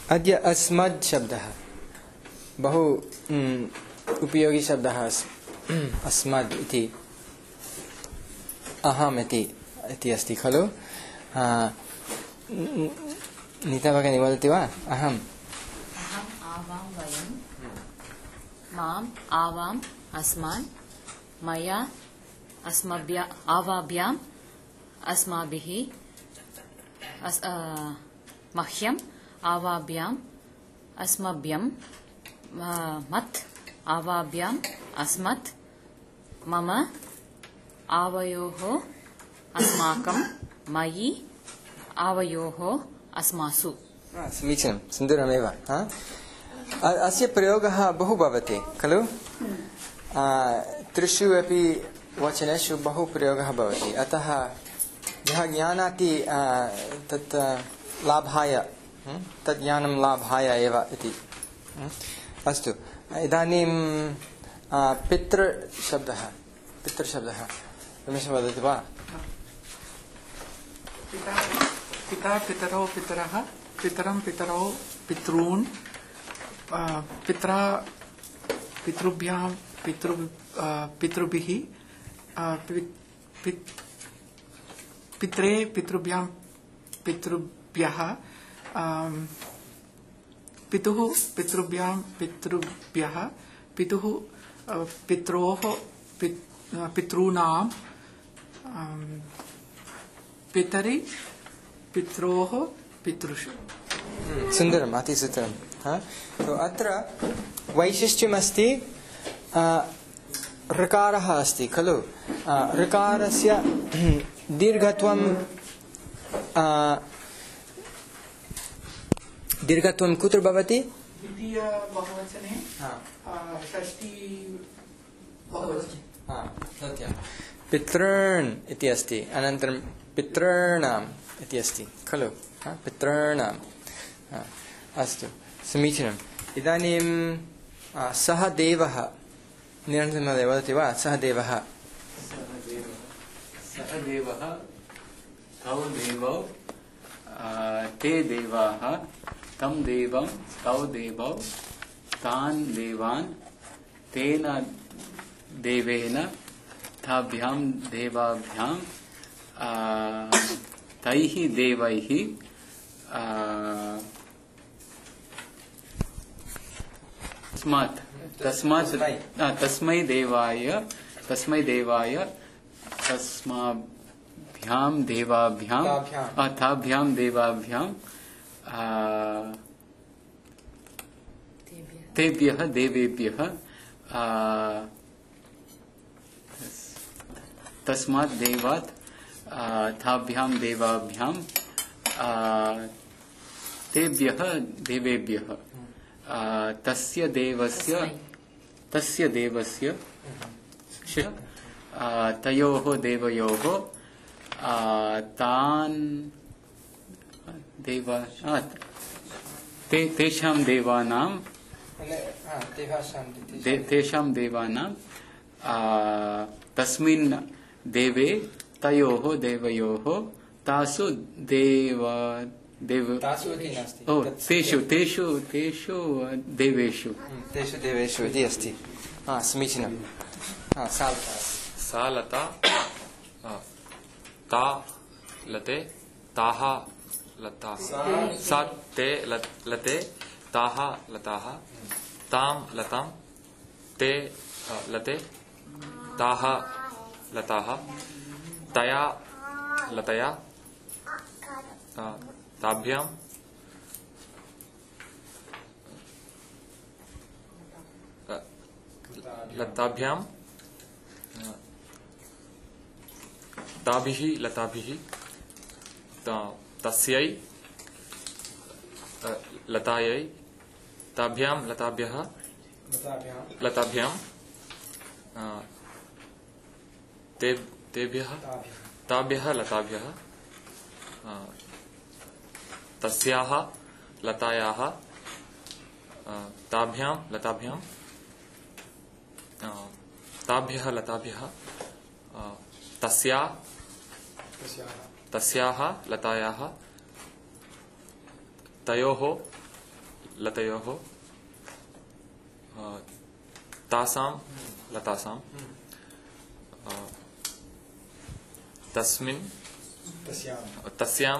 अद्य अस्मद् शब्दः बहु उपयोगी शब्दः अस्मद् इति अहम् इति अस्ति खलु नीता भगिनी वदति वा अहम् आवां वयं माम् आवाम् अस्मान् मया आवाभ्याम् अस्माभिः मह्यम् आवाभ्याम् अस्मभ्यं मत् आवाभ्याम् अस्मत् मम आवयोः अस्माकं मयि आवयोः अस्मासु। समीचीनं सुन्दरमेव। अस्य प्रयोगः बहु भवति खलु त्रिषु अपि वचनेषु बहु प्रयोगः भवति अतः यः ज्ञानाति तत् लाभाय तत् ज्ञानं लाभाय एव इति। अस्तु इदानीं पितृशब्दः रमेश वदति वा? पिता पितरौ पितरः पितरं पितरौ पितॄन् पित्रा पितृभ्यां पितृभिः पित्रे पितृभ्यां पितृभ्यः पितुः पितृभ्यां पितृभ्यः पितुः पित्रोः पितॄणां पितरि पित्रोः पितृषु। सुन्दरम् अतिसुन्दरं। तो अत्र वैशिष्ट्यमस्ति ऋकारः अस्ति खलु ऋकारस्य दीर्घत्वं कुत्र भवति? द्वितीय बहुवचने षष्ठी बहुवचने सत्यं पितॄन् इति अस्ति अनन्तरं पितॄणाम् इति अस्ति खलु पितॄणाम्। अस्तु समीचीनम्। इदानीं सः देवः निरञ्जन महोदय वदति वा? सः देवः तौ देवौ ते देवाः तं देवं तौ देवौ तान् देवान् तेन देवेन ताभ्यां देवाभ्यां तैः देवैः तस्मै देवाय अस्माभ्यां देवाभ्यां ताभ्यां देवाभ्यां तेभ्यः देवेभ्यः तस्मात् देवात् ताभ्यां देवाभ्यां तेभ्यः देवेभ्यः तस्य देवस्य तयोः देवयोः तान् तेषां देवानां तस्मिन् देवे तयोः देवयोः तासु तेषु देवेषु इति अस्ति। समीचीनं। सा लता ता लते ताः लताः सा ते लते ताः लताः तां लतां ते लते ताः लताः तया लतया ताभ्यां लताभ्यां ताभिः लताभिः तस्यै लतायै ताभ्यां लताभ्यः लताभ्यां तेभ्यः ताभ्यः लताभ्यः तस्याः लतायाः ताभ्यां लताभ्यां ताभ्यः लताभ्यः तस्याः लतायाः तयोः लतयोः तासां लतासां तस्मिन् तस्यां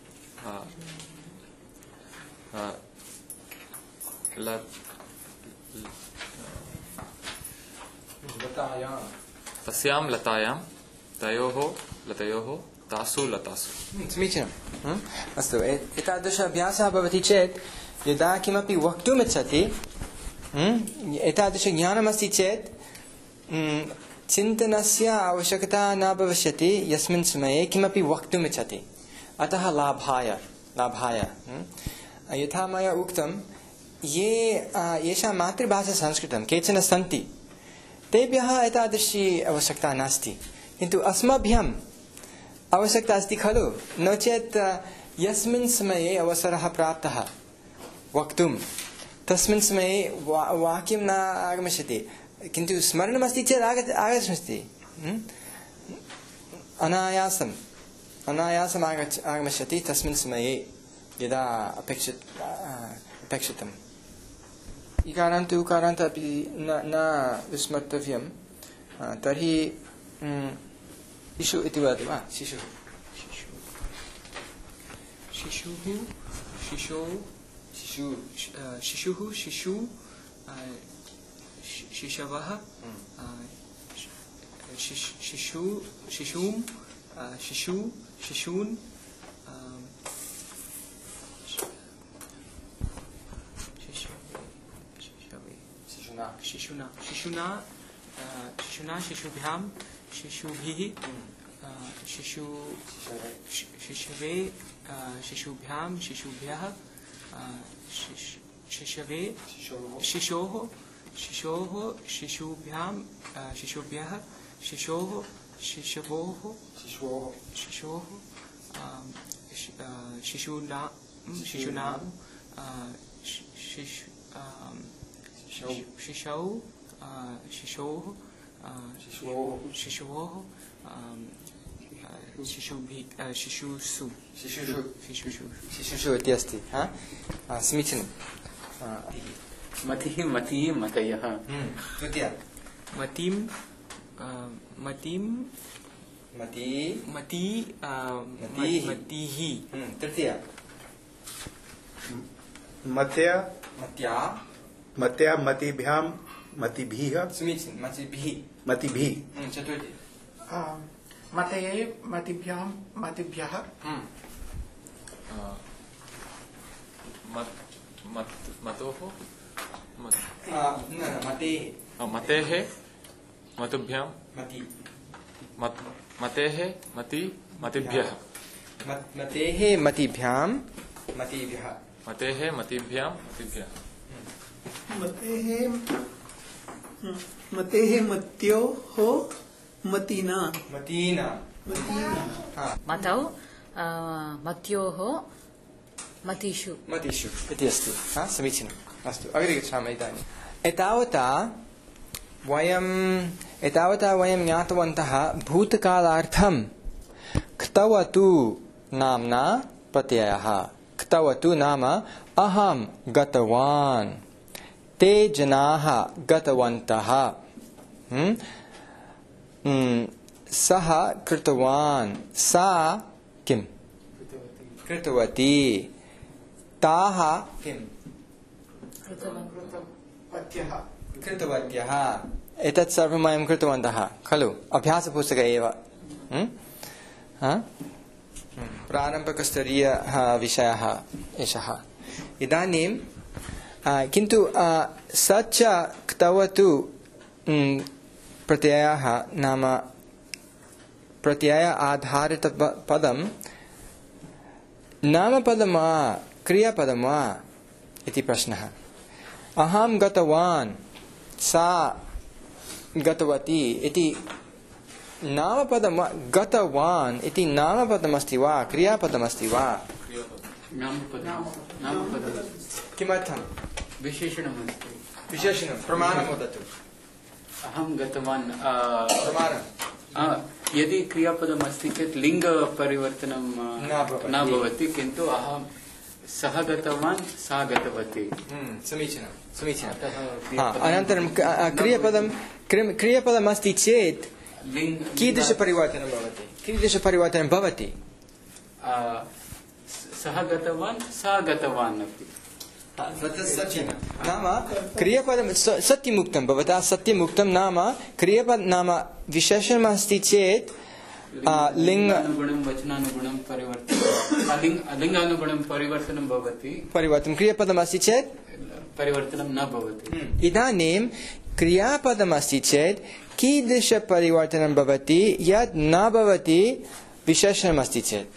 तस्यां लतायां तयोः लतयोः तासु लतासु समीचीनम् अस्तु एतादृश अभ्यासः भवति चेत् यदा किमपि वक्तुमिच्छति एतादृश ज्ञानमस्ति चेत् चिन्तनस्य आवश्यकता न भविष्यति यस्मिन् समये किमपि वक्तुमिच्छति अतः लाभाय यथा मया उक्तं येषां मातृभाषा संस्कृतं केचन सन्ति तेभ्यः एतादृशी आवश्यकता नास्ति किन्तु अस्मभ्यम् आवश्यकता अस्ति खलु नो चेत् यस्मिन् समये अवसरः प्राप्तः वक्तुं तस्मिन् समये वाक्यं न आगमिष्यति किन्तु स्मरणमस्ति चेत् आगच्छति अनायासम् आगमिष्यति तस्मिन् समये यदा अपेक्षितम् इकारान्त उकारान्त अपि न विस्मर्तव्यं तर्हि शिशु इति वदति वा शिशुः शिशवः शिशून् शिशुना शिशुभ्यां शिशुभिः शिशवे शिशुभ्यां शिशुभ्यः शिशवे शिशोः शिशुभ्यां शिशुभ्यः शिशोः शिशवोः शिशूनां शिशौ शिशोः शिशवोः शिशुषु इति अस्ति समीचीनं मतिः मतयः तृतीया मतिः तृतीया मत्या मतिभ्यां मतिभिः समीचीनं मतिभिः चतुर्थी मतये मतिभ्यां मतिभ्यः मतोः मतेः मतुभ्यां मति मतेः मतिभ्यः मतेः मतिभ्यां मतिभ्यः मतेः मतिभ्यां मतिभ्यः मतेः मत्योः मतीना मतौ मत्योः मतिषु इति अस्ति समीचीनम् अस्तु अग्रे गच्छामः इदानीम् एतावता वयं ज्ञातवन्तः भूतकालार्थं क्तवतु नाम्ना प्रत्ययः क्तवतु नाम अहं गतवान् ते जनाः गतवन्तः सः कृतवान् सा किं कृतवती ताः किं कृतवत्यः एतत् सर्वं वयं कृतवन्तः खलु अभ्यासपुस्तके एव प्रारम्भिकस्तरीयः विषयः एषः इदानीं किन्तु स च क्तवतु प्रत्ययः नाम प्रत्यय आधारितपदं नामपदं वा क्रियापदं वा इति प्रश्नः अहं गतवान् सा गतवती इति नामपदं वा गतवान् इति नामपदमस्ति वा क्रियापदमस्ति वा नामपदं किमर्थं विशेषणं प्रमाणं वदतु अहं गतवान् प्रमाणं यदि क्रियापदम् अस्ति चेत् लिङ्गपरिवर्तनं न भवति किन्तु अहं सः गतवान् सा गतवती समीचीनं अनन्तरं क्रियापदमस्ति चेत् कीदृशपरिवर्तनं भवति सः गतवान् सा गतवान् अपि नाम क्रियापदं सत्यमुक्तं भवता सत्यमुक्तं नाम क्रियापद नाम विशेषणमस्ति चेत् लिङ्गानुगुणं वचनानुगुणं लिङ्गानुगुणं परिवर्तनं भवति परिवर्तनं क्रियापदमस्ति चेत् परिवर्तनं न भवति इदानीं क्रियापदमस्ति चेत् कीदृशपरिवर्तनं भवति यत् न भवति विशेषणमस्ति चेत्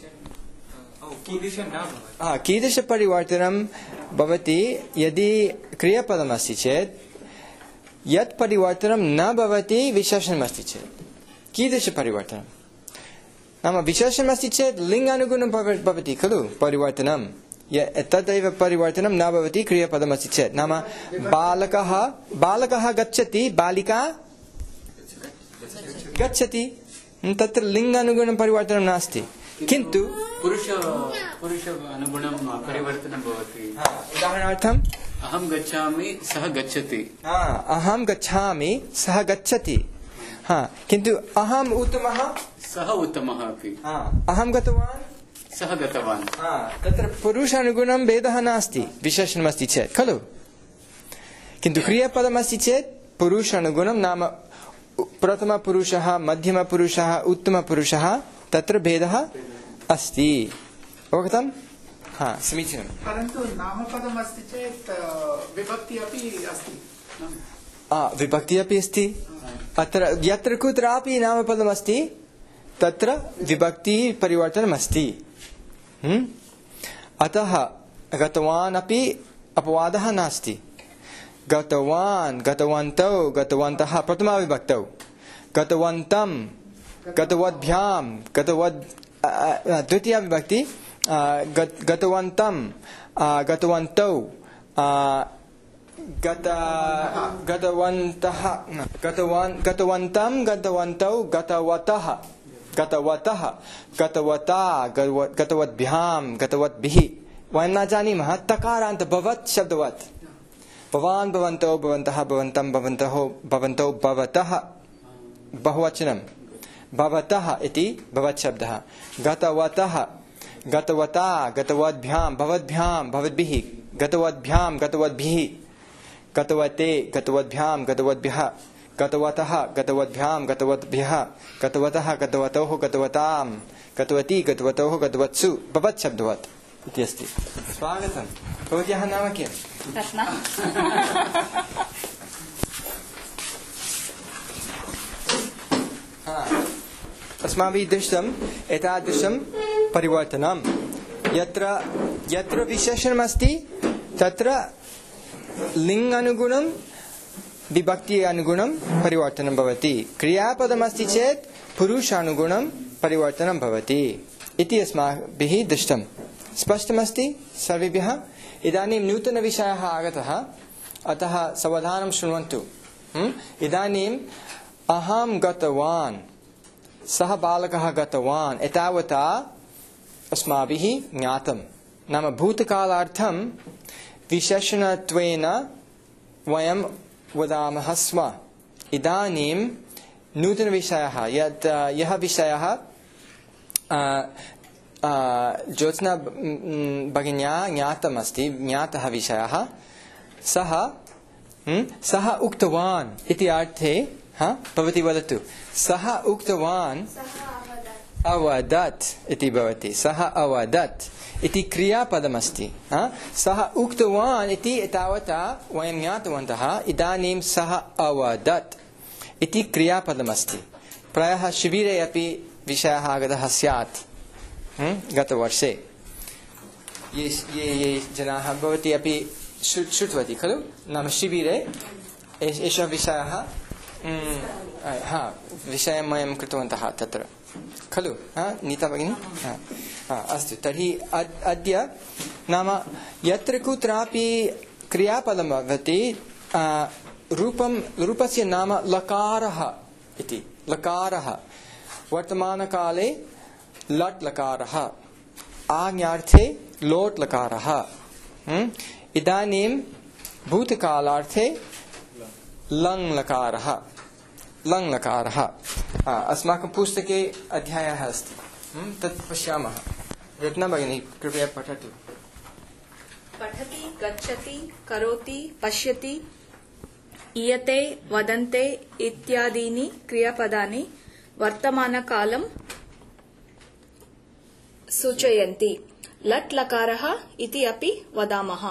कीदृशपरिवर्तनं भवति यदि क्रियापदमस्ति चेत् यत् परिवर्तनं न भवति विशेषणमस्ति चेत् कीदृशपरिवर्तनं नाम विशेषणमस्ति चेत् लिङ्गानुगुणं भवति खलु परिवर्तनं तदैव परिवर्तनं न भवति क्रियापदमस्ति चेत् नाम बालकः गच्छति बालिका गच्छति तत्र लिङ्गानुगुणं परिवर्तनं नास्ति किन्तु पुरुष अनुगुणं परिवर्तनं भवति उदाहरणार्थम् अहं गच्छामि सः गच्छति अहं गच्छामि सः गच्छति किन्तु अहम् उत्तमः सः उत्तमः अपि अहं गतवान् सः गतवान् तत्र पुरुषानुगुणं भेदः नास्ति विशेषणमस्ति चेत् खलु किन्तु क्रियापदमस्ति चेत् पुरुषानुगुणं नाम प्रथमपुरुषः मध्यमपुरुषः उत्तमपुरुषः तत्र भेदः अस्ति अवगतं समीचीनं परन्तु नामपदमस्ति चेत् विभक्ति अपि अस्ति विभक्ति अपि अस्ति अत्र यत्र कुत्रापि नामपदमस्ति तत्र विभक्ति परिवर्तनमस्ति अतः गतवान् अपि अपवादः नास्ति गतवान् गतवन्तौ गतवन्तः प्रथमाविभक्तौ गतवन्तं गतवद्भ्यां द्वितीया विभक्ति गतवन्तं गतवन्तौ गतवन्तः गतवन्तं गतवन्तौ गतवतः गतवतः गतवता गतवद्भ्यां गतवद्भिः वयं न जानीमः तकारान्त भवत् शब्दवत् भवान् भवन्तौ भवन्तः भवन्तं भवन्तौ भवतः बहुवचनं भवतः इति भवत् शब्दः गतवतः गतवता गतवद्भ्यां भवद्भ्यां भवद्भिः गतवद्भ्यां गतवद्भिः गतवते गतवद्भ्यां गतवद्भ्यः गतवतः गतवद्भ्यां गतवद्भ्यः गतवतः गतवतोः गतवतां गतवती गतवतोः गतवत्सु भवत् शब्दवत् इति अस्ति स्वागतं भवत्याः नाम किम् रत्ना अस्माभिः दृष्टम् एतादृशं परिवर्तनं यत्र विशेषणमस्ति तत्र लिङ्गानुगुणं विभक्ति अनुगुणं परिवर्तनं भवति क्रियापदमस्ति चेत् पुरुषानुगुणं परिवर्तनं भवति इति अस्माभिः दृष्टं स्पष्टमस्ति सर्वेभ्यः इदानीं नूतनविषयः आगतः अतः सावधानं शृण्वन्तु इदानीम् अहं गतवान् सः बालकः गतवान् एतावता अस्माभिः ज्ञातं नाम भूतकालार्थं विशेषणत्वेन वयं वदामः स्म इदानीं नूतनविषयः यः विषयः ज्योत्स्ना भगिन्या ज्ञातः विषयः सः उक्तवान् इति अर्थे भवती वदतु सः उक्तवान् अवदत् इति भवति सः अवदत् इति क्रियापदमस्ति सः उक्तवान् इति तावता वयं ज्ञातवन्तः इदानीं सः अवदत् इति क्रियापदमस्ति प्रायः शिबिरे अपि विषयः आगतः स्यात् गतवर्षे ये जनाः भवती अपि श्रुतवती खलु नाम शिबिरे एषः विषयः विषयं वयं कृतवन्तः तत्र खलु नीता भगिनी अस्तु तर्हि अद्य नाम यत्र कुत्रापि क्रियापदं भवति रूपस्य नाम लकारः इति लकारः वर्तमानकाले लट् लकारः आज्ञार्थे लोट् लकारः। इदानीं भूतकालार्थे लङ् लकारः। लङ् लकारः अस्माकं पुस्तके अध्यायः अस्ति, तत् पश्यामः। रत्ना भगिनी कृपया पठतु। पठति, गच्छति, करोति, पश्यति, ईयते, वदन्ते इत्यादीनि क्रियापदानि वर्तमानकालं सूचयन्ति। लट् लकारः इति अपि वदामः।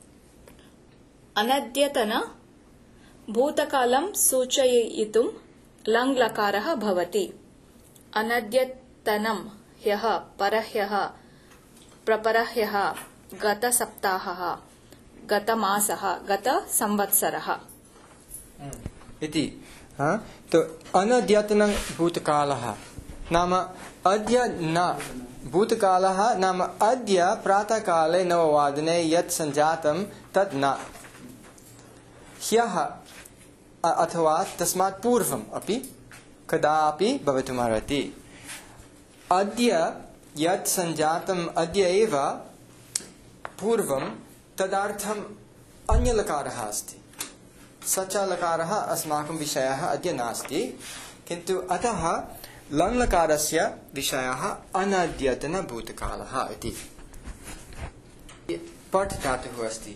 अनद्यतन भूतकालं सूचयितुं लङ् लकारः भवति। अनद्यतनं ह्यः, परह्यः, प्रपरह्यः, गतसप्ताहः, गतमासः, गतसंवत्सरः इति। तो अनद्यतनं भूतकालः नाम अद्य न। भूतकालः नाम अद्य प्रातःकाले 9 यत् सञ्जातं तत् न। ह्यः अथवा तस्मात् पूर्वम् अपि कदापि भवितुमर्हति। अद्य यत् सञ्जातम् अद्य एव पूर्वं तदर्थम् अन्यलकारः अस्ति। स च लकारः अस्माकं विषयः अद्य नास्ति, किन्तु अतः लङ् लकारस्य विषयः अनद्यतनभूतकालः इति। पठ् धातुः अस्ति।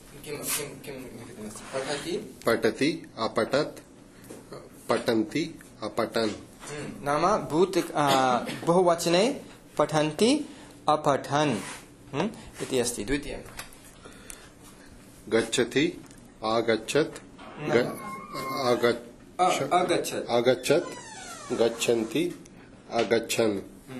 पठति, पठति, अपठत्, पठन्ति, अपठन्। नाम बहुवचने पठन्ति, अपठन् इति अस्ति। द्वितीयं गच्छति, आगच्छत्, आगच्छत्, गच्छन्ति, अगच्छन्।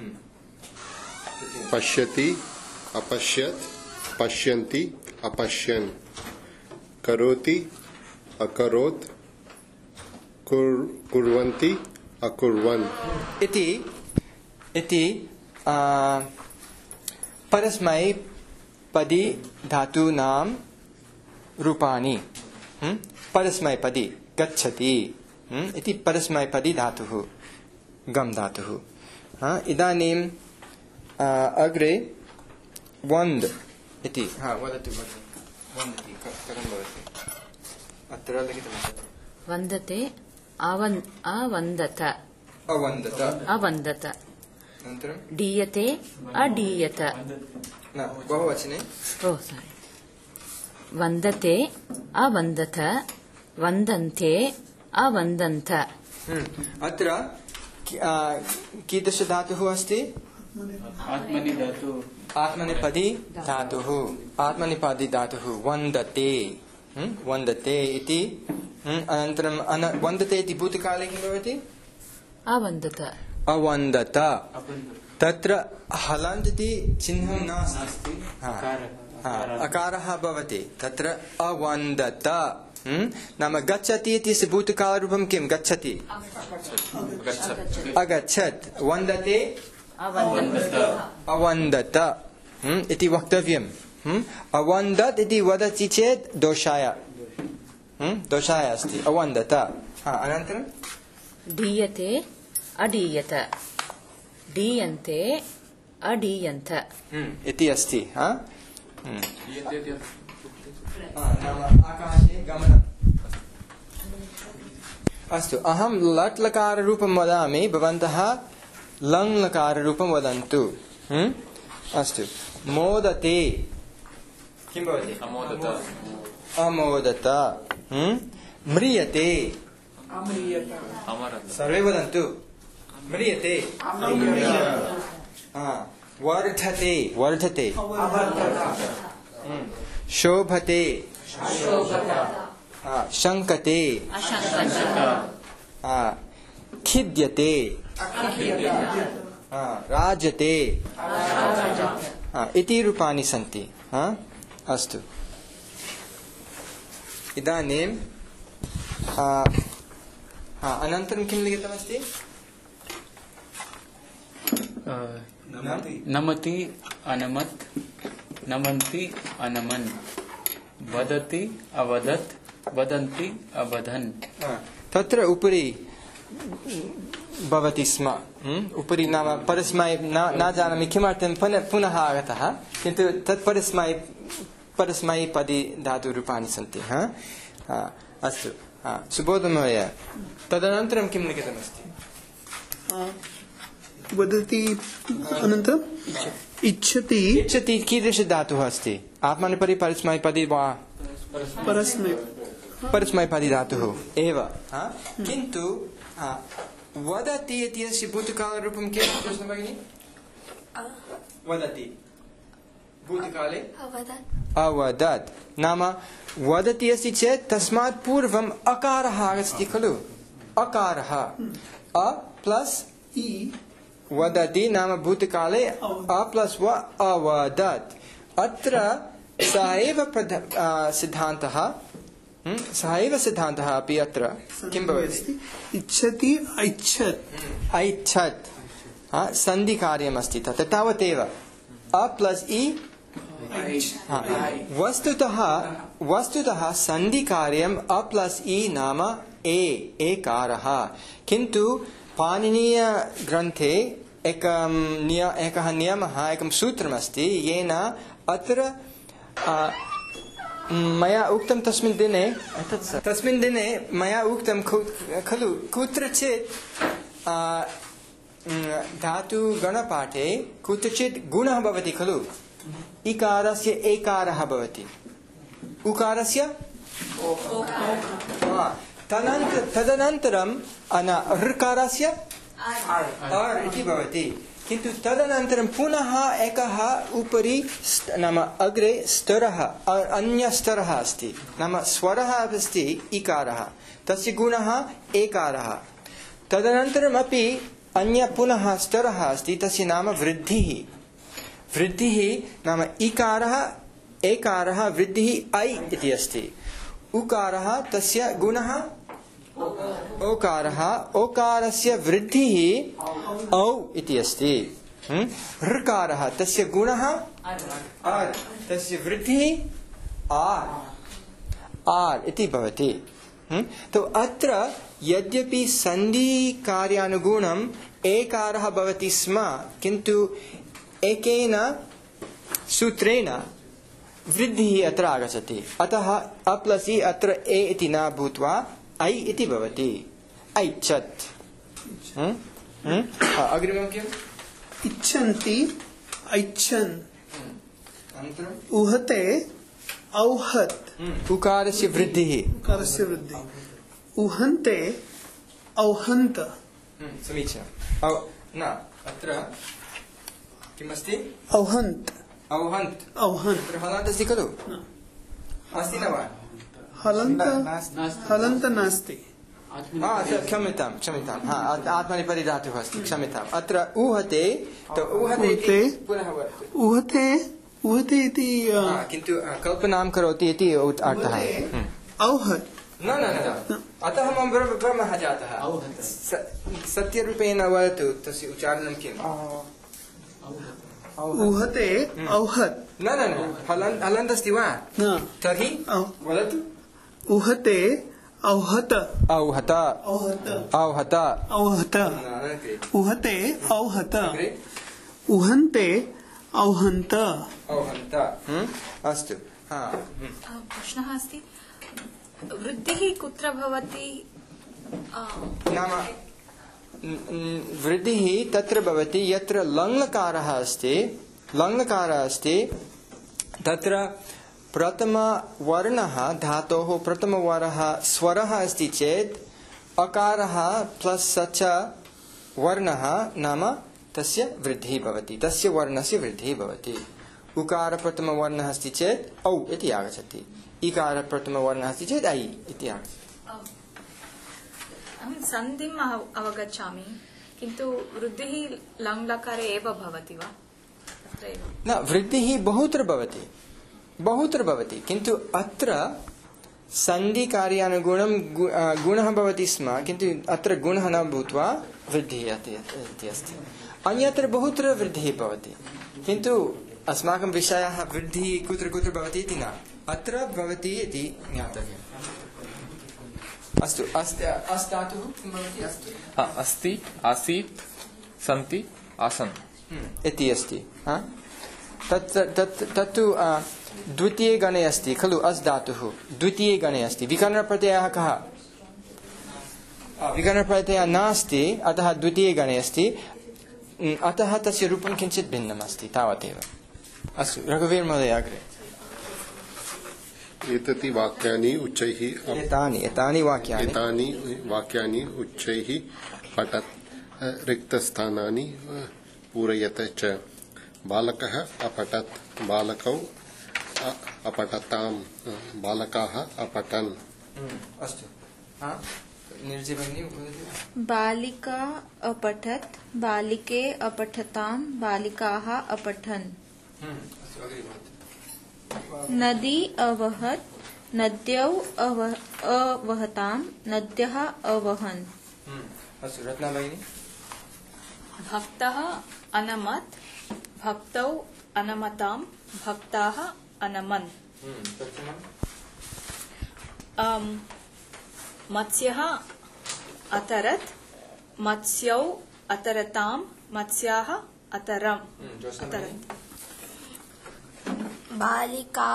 पश्यति, अपश्यत्, पश्यन्ति, अपश्यन्। करोति, अकरोत्, कुर्वन्ति, अकुर्वन् इति परस्मैपदी धातूनां रूपाणि। परस्मैपदी गच्छति इति परस्मैपदी धातुः, गम् धातुः। इदानीं अग्रे वन्द् इति। वदतु वन्द् इति कथं भवति? अत्र लिखितमस्ति। वन्दते, अवन्दत, अवन्दत, अवन्दत। अनन्तरं डीयते, अडीयत। न बहुवचने। सारी। वन्दते, अवन्दत, वन्दन्ते, अवन्दन्त। अत्र कीदृश धातुः अस्ति? आत्मनेपदी धातुः। आत्मनेपदी धातुः वन्दते। वन्दते इति। अनन्तरं वन्दते इति भूतकाले किं भवति? अवन्दत, अवन्दत। तत्र हलन्त् इति चिह्नं नास्ति, अकारः भवति। तत्र अवन्दत नाम गच्छति इति भूतकालरूपं किं? गच्छति, अगच्छत्। वन्दते, अवन्दत इति वक्तव्यम्। अवन्दत् इति वदति चेत् दोषाय अस्ति। अवन्दत। अनन्तरं डीयते, अडीयत, डीयन्ते, अडीयन्त इति अस्ति। आकाशे गमनम्। अस्तु, अहं लट् लकाररूपं वदामि, भवन्तः लङ् लकाररूपं वदन्तु। अस्तु, मोदते किं भवति? अमोदत। म्रियते, सर्वे वदन्तु। म्रियते। वर्धते, वर्धते। शोभते, शङ्कते, खिद्यते, राजते इति रूपाणि सन्ति। अस्तु, इदानीं अनन्तरं किं लिखितमस्ति? नमति, अनमत्, नमन्ति, अनमन्। वदति, अवदत्, वदन्ति, अवदन्। तत्र उपरि भवति स्म उपरि नाम परस्मै न जानामि किमर्थं पुनः आगतः किन्तु तत् परस्मै पदि धातुरूपाणि सन्ति अस्तु सुबोधमहोदय तदनन्तरं किं लिखितमस्ति वदति अनन्तरम् इच्छति इच्छति कीदृशधातुः अस्ति आत्मनेपदी परस्मैपदी वा परस्मैपदी धातुः एव किन्तु वदति इत्यस्य भूतकालरूपं किं कृष्ण भगिनी वदति भूतकाले अवदत् नाम वदति अस्ति चेत् तस्मात् पूर्वम् अकारः आगच्छति खलु अकारः अ प्लस् इ वदति नाम भूतकाले अ प्लस् व अवदत् अत्र सः एव सिद्धान्तः अपि अत्र किं भवति इच्छति ऐच्छत् ऐच्छत् सन्धिकार्यमस्ति तत् तावदेव अ प्लस् इ वस्तुतः सन्धिकार्यम् अ प्लस् इ नाम एकारः किन्तु पाणिनीय ग्रन्थे एकः नियमः एकं सूत्रमस्ति येन अत्र मया उक्तं तस्मिन् दिने मया उक्तं खलु कुत्रचित् धातुगणपाठे कुत्रचित् गुणः भवति खलु इकारस्य एकारः भवति उकारस्य तदनन्तरं ऋकारस्य अर् इति भवति किन्तु तदनन्तरं पुनः एकः उपरि नाम अग्रे स्तरः अन्यस्तरः अस्ति नाम स्वरः अस्ति इकारः तस्य गुणः एकारः तदनन्तरमपि अन्य पुनः स्तरः अस्ति तस्य नाम वृद्धिः नाम इकारः एकारः वृद्धिः ऐ इति अस्ति उकारः तस्य गुणः ओकारः ओकारस्य वृद्धिः औ इति अस्ति ऋकारः तस्य गुणः आर् तस्य वृद्धिः आर् इति भवति तो अत्र यद्यपि सन्धि कार्यानुगुणम् एकारः भवति स्म किन्तु एकेन सूत्रेण वृद्धिः अत्र आगच्छति अतः अ प्लस् इ अत्र ए इति न भूत्वा ऐ इति भवति ऐच्छत् अग्रिमं किम् इच्छन्ति ऐच्छन् उहते औहत् उकारस्य वृद्धिः उहन्ते औहन्त समीचीनम् न अत्र किमस्ति औहन्त् हलन्त् अस्ति खलु अस्ति न वा हलन्त नास्ति क्षम्यताम् आत्मनेपदी धातुः अस्ति क्षम्यताम् अत्र ऊहते उहते इति किन्तु कल्पनां करोति इति अर्थः औहत् न अतः मम भ्रमः जातः सत्यरूपेण वदतु तस्य उच्चारणं किम् उहते औहत् न हलन्त् अस्ति वा तर्हि वदतु उहते औहत औहत उहते औहत उहन्ते औहन्त अस्तु प्रश्नः अस्ति वृद्धिः कुत्र भवति नाम वृद्धिः तत्र भवति यत्र लङ्लकारः अस्ति तत्र प्रथमवर्णः धातोः प्रथमवर्णः स्वरः अस्ति चेत् अकारः प्लस् च वर्णः नाम तस्य वृद्धिः भवति तस्य वर्णस्य वृद्धिः भवति उकार प्रथमवर्णः अस्ति चेत् औ इति आगच्छति इकार प्रथमवर्णः अस्ति चेत् ऐ इति आगच्छति सन्धिम् अवगच्छामि किन्तु वृद्धिः लङ्लकारे एव भवति वा न वृद्धिः बहुत्र भवति किन्तु अत्र सन्धिकार्यानुगुणं गुणः भवति स्म किन्तु अत्र गुणः न भूत्वा वृद्धिः इति अस्ति अन्यत्र बहुत्र वृद्धिः भवति किन्तु अस्माकं विषयः वृद्धिः कुत्र कुत्र भवति इति न अत्र भवति इति ज्ञातव्यम् अस्तु अस् धातुः किं भवति? अस्तु अस्ति आसीत् सन्ति आसन् इति अस्ति। तत्तु द्वितीये गणे अस्ति खलु अस् धातुः द्वितीये गणे अस्ति। विकरणप्रत्ययः कः? विकरणप्रत्ययः नास्ति, अतः द्वितीये गणे अस्ति, अतः तस्य रूपं किञ्चित् भिन्नम् अस्ति, तावदेव। अस्तु रघुवीर महोदय अग्रे। एतति वाक्यानि उच्चैः एतानि वाक्यानि उच्चैः पठत् रिक्तस्थानानि पूरयत च। बालकः अपठत् बालकौ अपठताम् बालकाः अपठन्। अस्तु बालिका अपठत् बालिके अपठताम् बालिकाः अपठन्। नदी अवहत् नद्यौ अवहताम् नद्यः अवहन्। अस्तु रत्ना भगिनी। भक्तः अनमत् भक्तौ अनमताम् भक्ताः अनमन्। मत्स्यः अतरत् मत्स्यौ अतरताम् मत्स्याः अतरम्। बालिका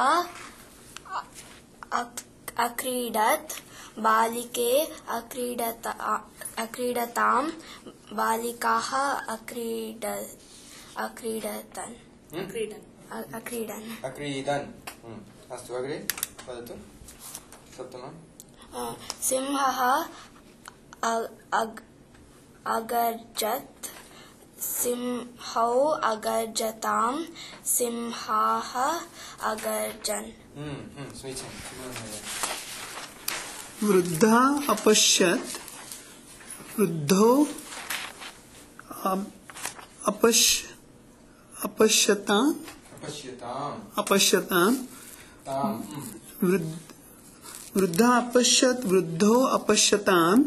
अक्रीडत् बालिके अक्रीडताम् बालिकाः अक्रीडन्। अस्तु अग्रे वदतु। सप्तमम् सिंहः अगर्जत् सिंहौ अगर्जताम् सिंहाः अगर्जन्। वृद्धा अपश्यत् वृद्धो अपश्यताम् वृद्धा अपश्यत् वृद्धो अपश्यताम्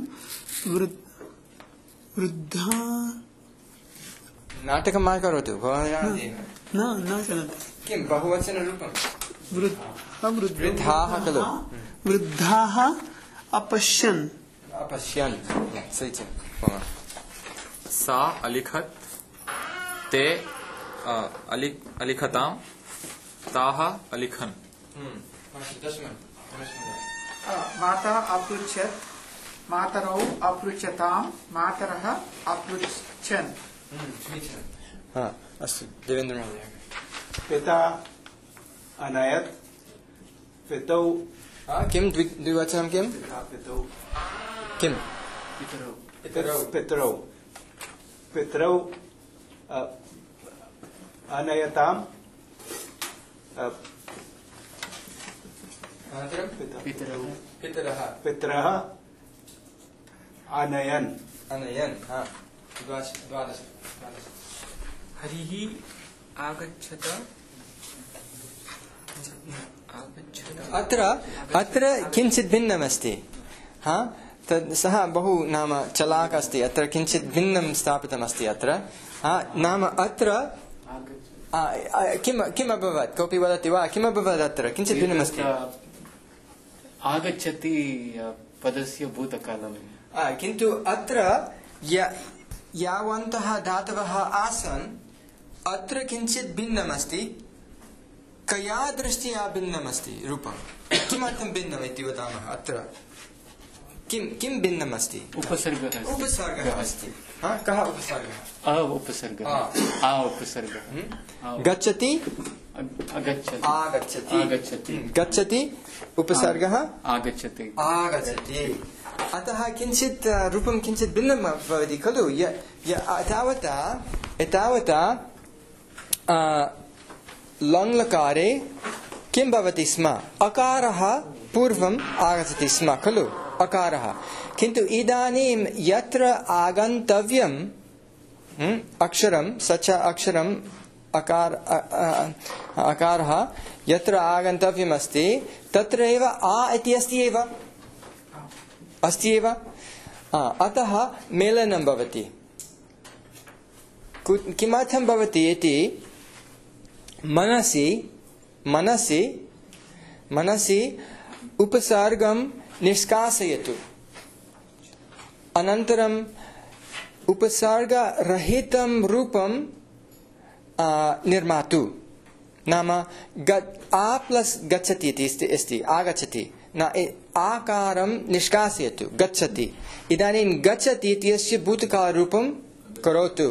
वृद्धा नाटकं मा करोतु न चलति। किं बहुवचनरूपं? वृद्धाः खलु वृद्धाः अपश्यन् सा अलिखत् ते अलिखताम् ताः अलिखन्। माता अपृच्छत् मातरौ अपृच्छताम् मातरः अपृच्छन्। अस्तु देवेन्द्र महोदय। पिता अनयत् पितौ किं द्विवचनं किं? किं? पितरौ अनयताम् पितरः अनयन्। द्वादश। हरिः आगच्छत अत्र किञ्चित् भिन्नमस्ति। सः बहु नाम चलाक् अस्ति। अत्र किञ्चित् भिन्नं स्थापितमस्ति। अत्र नाम अत्र किम् अभवत्? कोऽपि वदति वा? किम् अभवत्? अत्र किञ्चित् भिन्नमस्ति। आगच्छति पदस्य भूतकालम्। किन्तु अत्र यावन्तः धातवः आसन् अत्र किञ्चित् भिन्नमस्ति। कया दृष्ट्या भिन्नमस्ति रूपं? किमर्थं भिन्नम् इति वदामः? अत्र किं भिन्नमस्ति? उपसर्गः अस्ति। कः उपसर्गः? उपसर्गः गच्छति गच्छति उपसर्गः आगच्छति। अतः किञ्चित् रूपं किञ्चित् भिन्नं भवति खलु। एतावता लङ्लकारे किं भवति स्म? अकारः पूर्वम् आगच्छति स्म खलु, अकारः। किन्तु इदानीं यत्र आगन्तव्यं अक्षरं स च अक्षरम् अकारः यत्र आगन्तव्यमस्ति तत्र एव आ इति अस्ति एव। अतः मेलनं भवति। किमर्थं भवति इति मनसि उपसर्गं निष्कासयतु। अनन्तरम् उपसर्गरहितं रूपं निर्मातु। नाम आ प्लस गच्छति इति अस्ति, आगच्छति न आकारं निष्कासयतु, गच्छति। इदानीं गच्छति इत्यस्य भूतकालरूपं करोतु,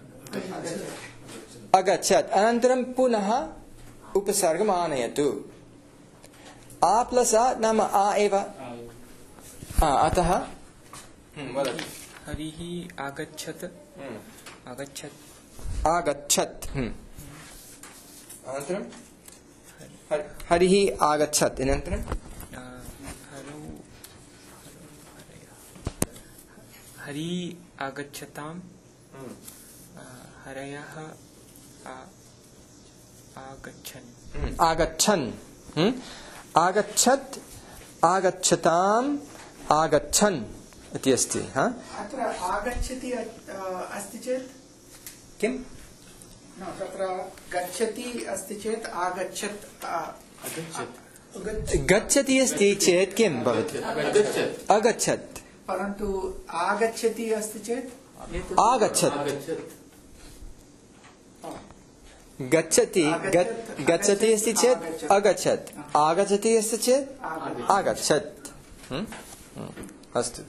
अगच्छत्। अनन्तरं पुनः उपसर्गम् आनयतु। आ प्लस आ नाम आ एव, अतः वदतु। हरिः आगच्छत्, आगच्छत्, आगच्छत्। अनन्तरं हरिः आगच्छत्। अनन्तरं हरि आगच्छताम्, हरयः आगच्छन्, आगच्छन्, आगच्छत्, आगच्छताम्, आगच्छन् इति अस्ति। अत्र आगच्छति अस्ति चेत् किं? तत्र गच्छति अस्ति चेत् आगच्छत्, गच्छति अस्ति चेत् किं भवति? अगच्छत्। परन्तु आगच्छति अस्ति चेत् आगच्छत्। गच्छति गच्छति अस्ति चेत् अगच्छत्, आगच्छति अस्ति चेत् आगच्छत्। अस्तु।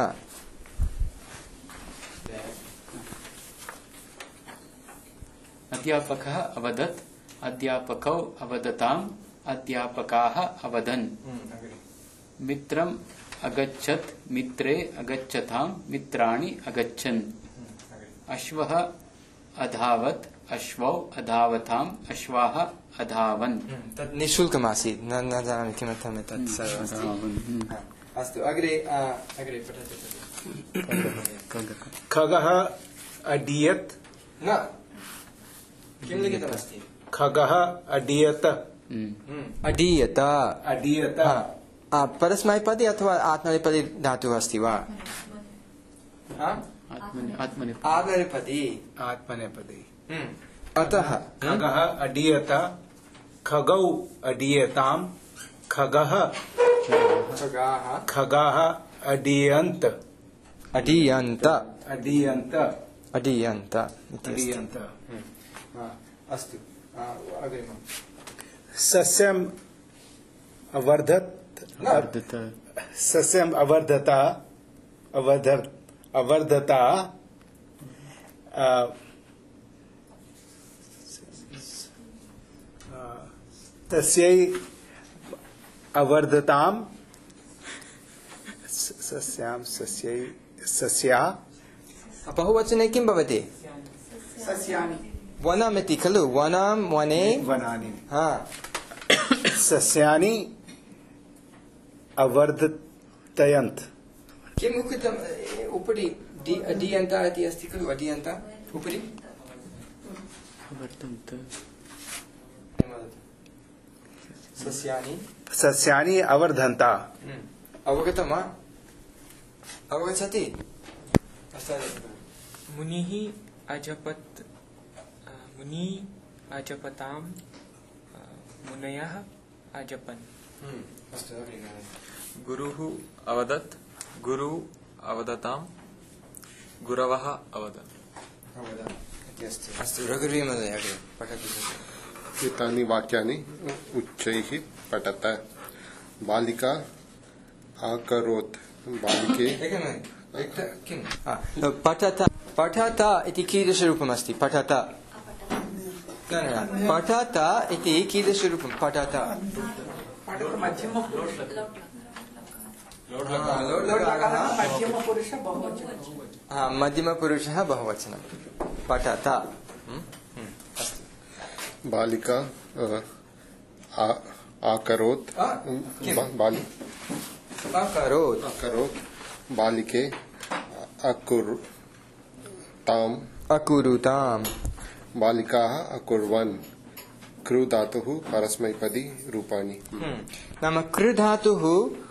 अध्यापकः अवदत्, अध्यापकौ अवदताम्, अध्यापकाः अवदन्। मित्रम् अगच्छत्, मित्रे अगच्छताम्, मित्राणि अगच्छन्। अश्वः अधावत्, अश्वौ अधावताम्, अश्वाः अधावन्। तत् निःशुल्कमासीत्, न जानामि किमर्थम् एतत् सर्वमस्ति। अस्तु, अग्रे पठतु। खगः अडीयत्, न किं लिखितमस्ति? खगः अडीयत, अडीयत, अडीयत। परस्मैपदी अथवा आत्मनेपदी धातुः अस्ति वा? आत्मनेपदी। आत्मनेपदी। अतः खगः अडीयत, खगौ अडीयताम्, खगः खगाः अडीयन्त, अडीयन्त, अडीयन्त, अडीयन्त। अस्तु, अग्रिमम्। सस्यम् अवर्धत, सस्यम् अवर्धता, अवर्धता, तस्यै अवर्धताम्, सस्यां सस्यै सस्या। बहुवचने किं भवति? सस्यानि। वनमिति खलु, वनं वने वनानि। सस्यानि अवर्धयन्त। किम् उक्तम् उपरि? अडीयन्त इति अस्ति खलु, अडीयन्त उपरि सस्यानि सस्यानि अवर्धन्त। अवगतं वा? अवगच्छति? मुनिः अजपत्, मुनि अजपताम्, मुनयः अजपन्। गुरुः अवदत्, गुरु अवदताम्, गुरवः अवदन्। अस्तु, रघुवीर महोदय अग्रे पठतु। एतानि वाक्यानि उच्चैः पठत। बालिका आकरोत्, बालिके किं? पठत, पठत इति कीदृशरूपमस्ति? पठत, पठत इति कीदृशरूपं? पठत मध्यमपुरुषः बहुवचनं। पठत। बालिका आकरोत्, अकरोत्, अकरोत्, बालिके अकुरुताम्, अकुरुताम्, बालिकाः अकुर्वन्। कृ धातुः परस्मैपदी रूपाणि। नाम कृ धातुः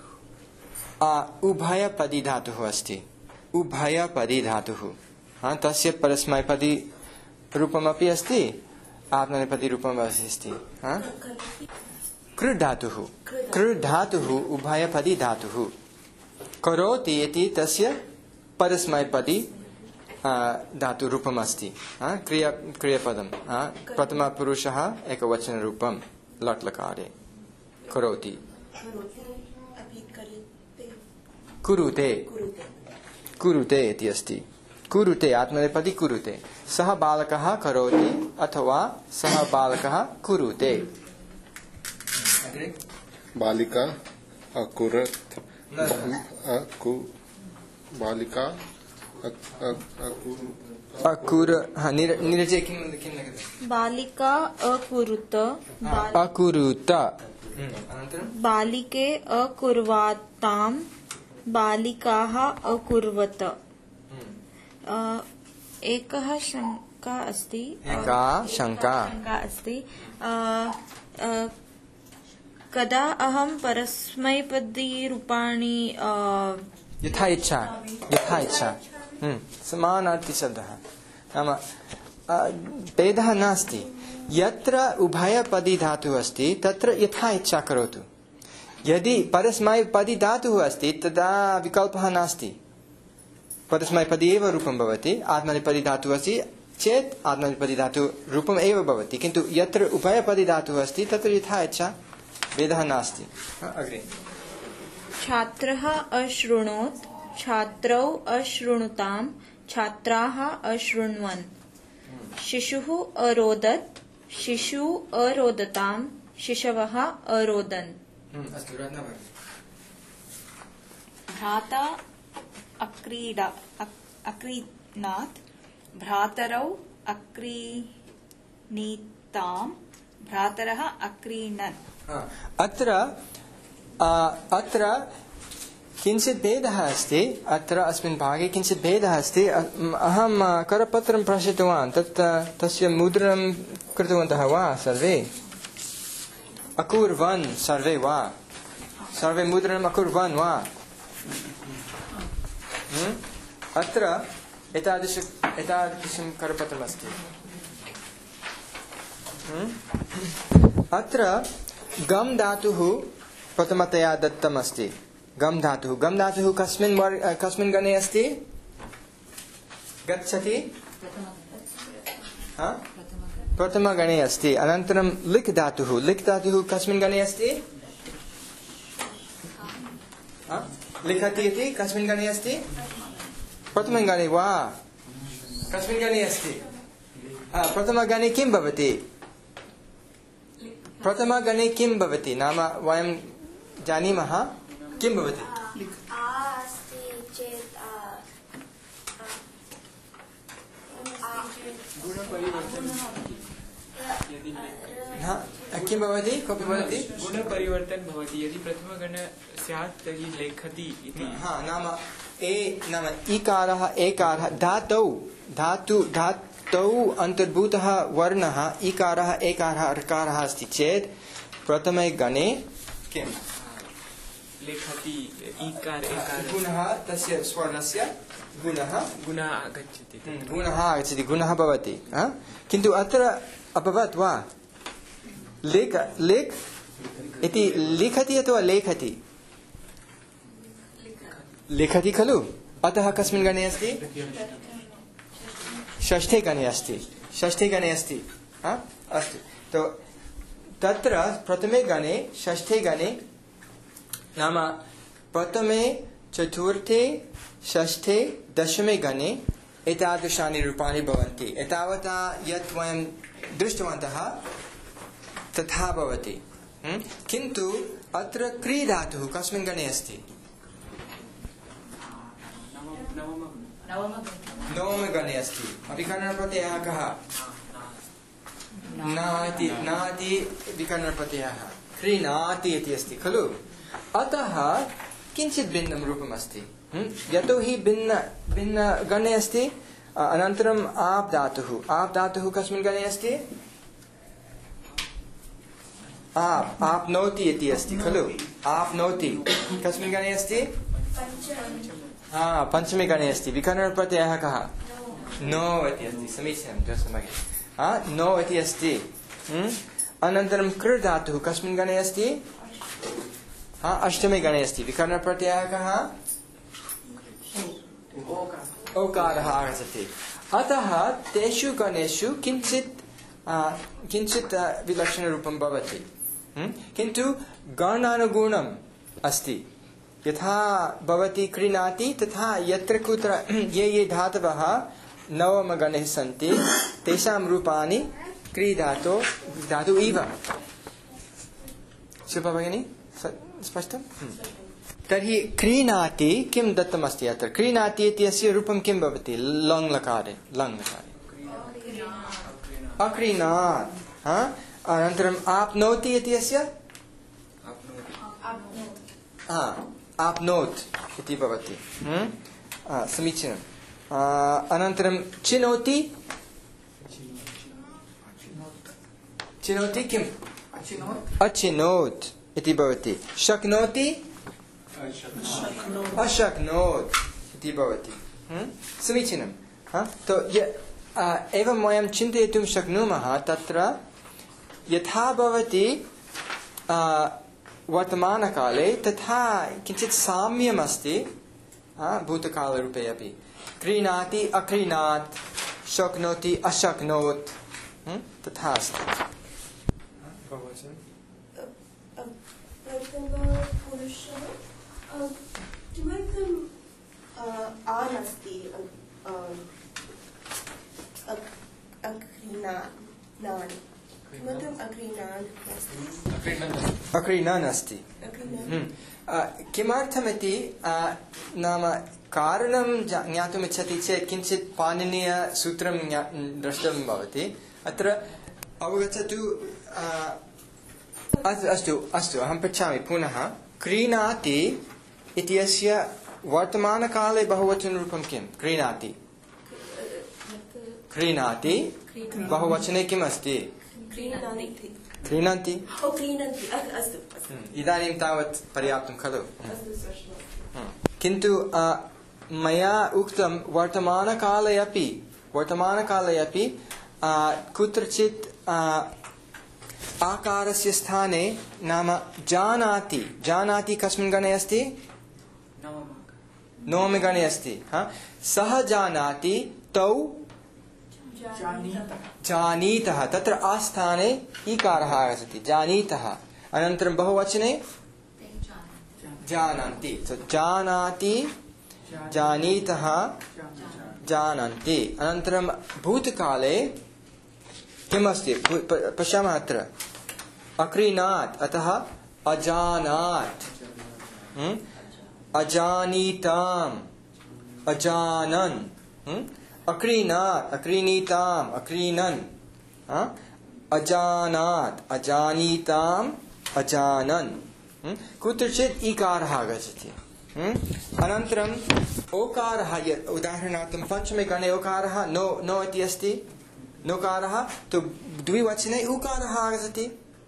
उभयपदी धातुः अस्ति, उभयपदी धातुः। तस्य परस्मैपदी रूपमपि अस्ति, आत्मनेपदी रूपमपि अस्ति। कृ धातुः, कृ धातुः उभयपदी धातुः। करोति इति तस्य परस्मैपदी धातु रूपम् अस्ति क्रियापदं प्रथमपुरुषः एकवचनरूपं लट् लकारे करोति कुरुते कुरुते इति अस्ति कुरुते आत्मनेपदी कुरुते सः बालकः करोति अथवा सः बालकः कुरुते बालिका अकुरत् बालिका निरजे किं बालिका अकुरुत अकुरुत बालिके अकुर्वातां बालिकाः अकुर्वत एकः शङ्का अस्ति कदा अहं परस्मैपदीरूपाणि यथा इच्छा समानार्थीशब्दः नाम भेदः नास्ति यत्र उभयपदी धातुः अस्ति तत्र यथा इच्छा करोतु यदि परस्मैपदी धातुः अस्ति तदा विकल्पः नास्ति परस्मैपदी एव रूपं भवति आत्मनेपदी धातुः अस्ति चेत् आत्मनेपदी धातु रूपम् एव भवति किन्तु यत्र उभयपदी धातुः अस्ति तत्र यथा इच्छा भेदः नास्ति अग्रे छात्रः अशृणोत् छात्रौ अशृणुतां छात्राः अशृण्वन् शिशुः अरोदत् शिशु अरोदतां शिशवः अरोदन् भ्राता अक्रीणात् भ्रातरौ अक्रीणीतां भ्रातरः अक्रीणन् अत्र किञ्चित् भेदः अस्ति अत्र अस्मिन् भागे किञ्चित् भेदः अस्ति अहं करपत्रं प्रेषितवान् तस्य मुद्रणं कृतवन्तः वा सर्वे अकुर्वन् सर्वे वा सर्वे मुद्रणम् अकुर्वन् वा अत्र एतादृशं करपत्रमस्ति अत्र गम् धातुः प्रथमतया दत्तमस्ति गम् धातुः कस्मिन् गणे अस्ति गच्छति प्रथमगणे अस्ति अनन्तरं लिक् धातुः कस्मिन् गणे अस्ति लिखति इति कस्मिन् गणे अस्ति प्रथमं गणे वा कस्मिन् गणे अस्ति प्रथमगणे किं भवति प्रथमगणे किं भवति नाम वयं जानीमः किं भवति किं भवति कोऽपि वदति गुणपरिवर्तनं भवति यदि प्रथमगण स्यात् तर्हि लेखति इति नाम नाम इकारः एकारः धातौ अन्तर्भूतः वर्णः इकारः एकारः ऋकारः अस्ति चेत् प्रथमे गणे किं लिखति इकार एकार गुणः तस्य स्वर्णस्य गुणः आगच्छति गुणः भवति किन्तु अत्र अभवत् वा लेख इति लिखति अथवा लेखति लिखति खलु अतः कस्मिन् गणे अस्ति षष्ठे गणे अस्ति अस्तु तो तत्र प्रथमे गणे षष्ठे गणे नाम प्रथमे चतुर्थे षष्ठे दशमे गणे एतादृशानि रूपाणि भवन्ति एतावता यत् वयं दृष्टवन्तः तथा भवति किन्तु अत्र क्री धातुः कस्मिन् गणे अस्ति नवमे गणे अस्ति विकरणप्रत्ययः कः नाति विकरणप्रत्ययः क्रीणाति इति अस्ति खलु अतः किञ्चित् भिन्नं रूपम् अस्ति यतोहि भिन्न गणे अस्ति अनन्तरम् आप् धातुः कस्मिन् गणे अस्ति आप्नोति इति अस्ति खलु आप्नोति कस्मिन् गणे अस्ति पञ्चमे गणे अस्ति विकरणप्रत्ययः कः नो इति अस्ति समीचीनं नो इति अस्ति अनन्तरं कृ धातुः कस्मिन् गणे अस्ति अष्टमे गणे अस्ति विकरणप्रत्ययः कः ओकारः आगच्छति। अतः तेषु गणेषु किञ्चित् विलक्षणरूपं भवति, किन्तु गणानुगुणम् अस्ति। यथा भवती क्रीणाति तथा यत्र कुत्र ये धातवः नवमगणे सन्ति तेषां रूपाणि क्रीडातो धातु इव। शुभा भगिनी स्पष्टं? तर्हि क्रीणाति किं दत्तमस्ति अत्र? क्रीणाति इत्यस्य रूपं किं भवति? लङ् लकारे अक्रीणात्। अनन्तरम् आप्नोति इत्यस्य आप्नोत् इति भवति। समीचीनम्। अनन्तरं चिनोति किम्? अचिनोत् इति भवति। शक्नोति अशक्नोत् इति भवति। समीचीनं। तो एवं वयं चिन्तयितुं शक्नुमः तत्र यथा भवति वर्तमानकाले तथा किञ्चित् साम्यमस्ति भूतकालरूपे अपि। क्रीणाति अक्रीणात्, शक्नोति अशक्नोत्, तथा अस्ति। किमर्थम् आन् अस्ति अक्रीणान् अस्ति? किमर्थमिति नाम कारणं ज्ञातुमिच्छति चेत् किञ्चित् पाणिनीयसूत्रं द्रष्टव्यं भवति। अत्र अवगच्छतु। अस्तु अहं पृच्छामि पुनः। क्रीणाति इत्यस्य वर्तमानकाले बहुवचनरूपं किं? क्रीणाति बहुवचने किम् अस्ति? क्रीणन्ति। इदानीं तावत् पर्याप्तं खलु? किन्तु मया उक्तं वर्तमानकाले अपि कुत्रचित् आकारस्य स्थाने नाम जानाति कस्मिन् गणे अस्ति? नवमे गणे अस्ति। सः जानाति, तौ जानीतः। तत्र आस्थाने ईकारः आगच्छति, जानीतः। अनन्तरं बहुवचने जानन्ति। जानाति, जानीतः, जानन्ति। अनन्तरं भूतकाले किमस्ति? पश्यामः अत्र अक्रीणात्, अतः अजानात्, अजानीताम्, अजानन्, अक्रीणात्, अक्रीणीताम्, अक्रीणन्, अजानात्, अजानीताम्, अजानन्। कुत्रचित् ईकारः आगच्छति। अनन्तरम् ओकारः, उदाहरणार्थं पञ्चमे गणे ओकारः नो इति अस्ति, नोकारः, तो द्विवचने उकारः आगच्छति।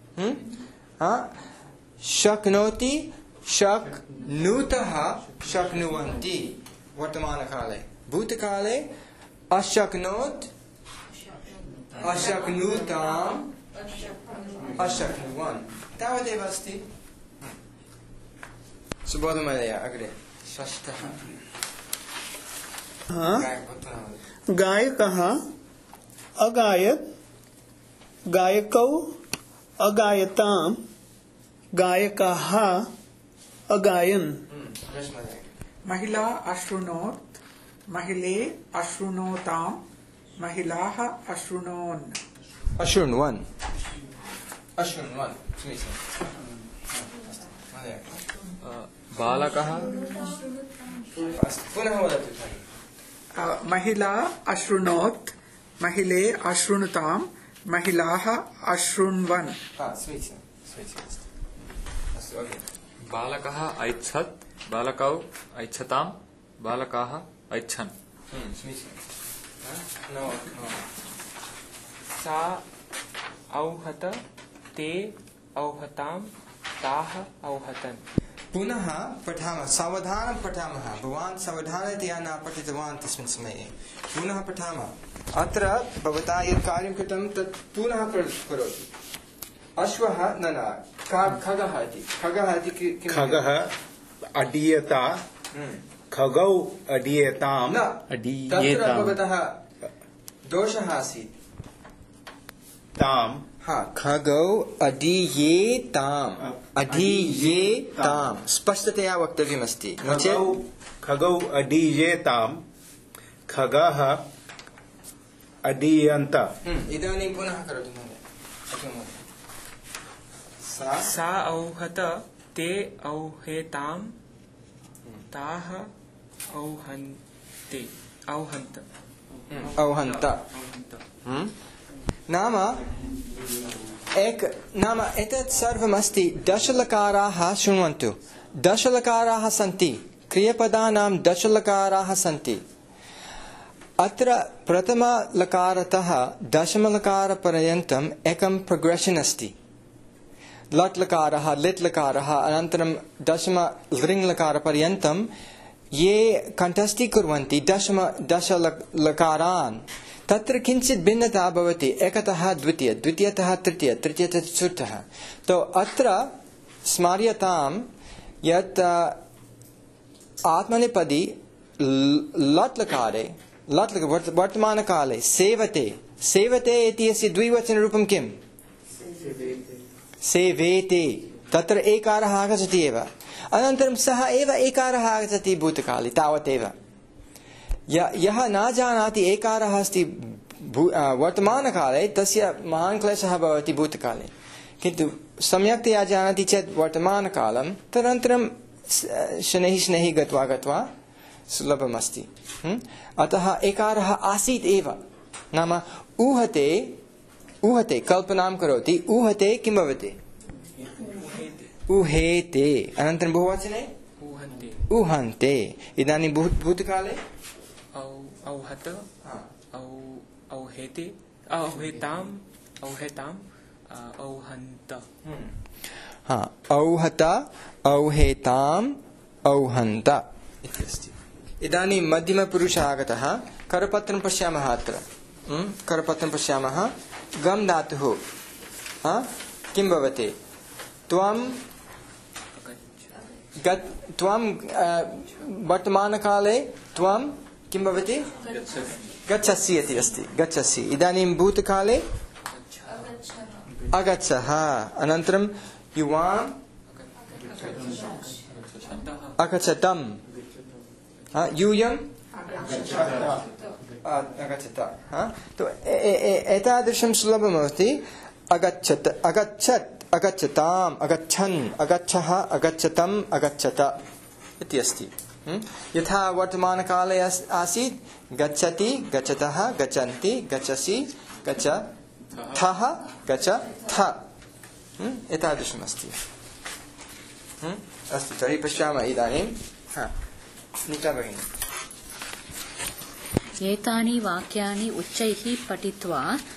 शक्नोति, शक्नुतः, शक्नुवन्ति वर्तमानकाले। भूतकाले अशक्नोत्, अशक्नुताम्, अशक्नुवन्। तावदेव अस्ति। सुबोधमहोदय अग्रे षष्ठः। गायकः अगायत्, गायकौ अगायताम्, गायकाः अगायन्। महिला अशृणोत्, महिले अशृणोताम्, महिलाः अशृणोन्। अशृण्वन्। बालकः पुनः वदतु। महिला अशृणोत्, महिले अशृणुताम्, महिलाः अशृण्वन्। बालकः ऐच्छत्, बालकौ ऐच्छताम्, बालकाः ऐच्छन्। सा औहत, ते औहताम्, ताः औहतन्। पुनः पठामः, सावधानं पठामः। भवान् सावधानतया न पठितवान् तस्मिन् समये। पुनः पठामः। अत्र भवता यत् कार्यं कृतं तत् पुनः करोतु। अश्वः न खगः इति। खगः इति खगः अडीयता, खगौ अधीयताम् न तत्र भवतः दोषः आसीत् ताम् खगौ अधीयेताम् स्पष्टतया वक्तव्यमस्ति नो चेत् खगौ अधीयेताम् खगः अधीयन्त इदानीं पुनः करोतु महोदय सा औहत ते औहेतां ताः औहन्त नाम एतत् सर्वमस्ति दशलकाराः शृण्वन्तु दशलकाराः सन्ति क्रियपदानां दशलकाराः सन्ति अत्र प्रथमलकारतः दशमलकारपर्यन्तम् एकं प्रोग्रेशन् अस्ति लट् लकारः लिट् लकारः अनन्तरं दशम लृङ्लकारपर्यन्तं ये कण्ठस्थीकुर्वन्ति दश लकारान् तत्र किञ्चित् भिन्नता भवति एकतः द्वितीय द्वितीयतः तृतीय तृतीयतः चतुर्थः तो अत्र स्मार्यतां यत् आत्मनेपदी लट् लकारे वर्तमानकाले सेवते सेवते इति अस्य द्विवचनरूपं किम् सेवेते तत्र एकारः आगच्छति एव अनन्तरं सः एव एकारः आगच्छति भूतकाले तावदेव यः न जानाति एकारः अस्ति वर्तमानकाले तस्य महान् क्लेशः भवति भूतकाले किन्तु सम्यक्तया जानाति चेत् वर्तमानकालं तदनन्तरं शनैः गत्वा सुलभमस्ति अतः एकारः आसीत् एव नाम ऊहते कल्पनां करोति ऊहते किं भवति ऊहेते अनन्तरं बहुवचने ऊहन्ते इदानीं भूतकाले औहत औहेते औहेताम् औहन्त औहत औहेताम् औहन्त इत्यस्ति इदानीं मध्यमपुरुषः आगतः करपत्रं पश्यामः अत्र करपत्रं पश्यामः गम् धातुः किं भवति त्वं वर्तमानकाले त्वं किं भवति गच्छसि इति अस्ति गच्छसि इदानीं भूतकाले अगच्छः अनन्तरं युवाम् अगच्छतम् यूयम् अगच्छत तो एतादृशं सुलभमस्ति अगच्छत् अगच्छताम् अगच्छन् अगच्छः अगच्छतम् अगच्छत इति अस्ति यथा वर्तमानकाले आसीत् गच्छति गच्छतः गच्छन्ति गच्छसि गच्छथः गच्छथ एतादृशमस्ति अस्तु तर्हि पश्यामः इदानीं नीता भगिनी एतानि वाक्यानि उच्चैः पठित्वा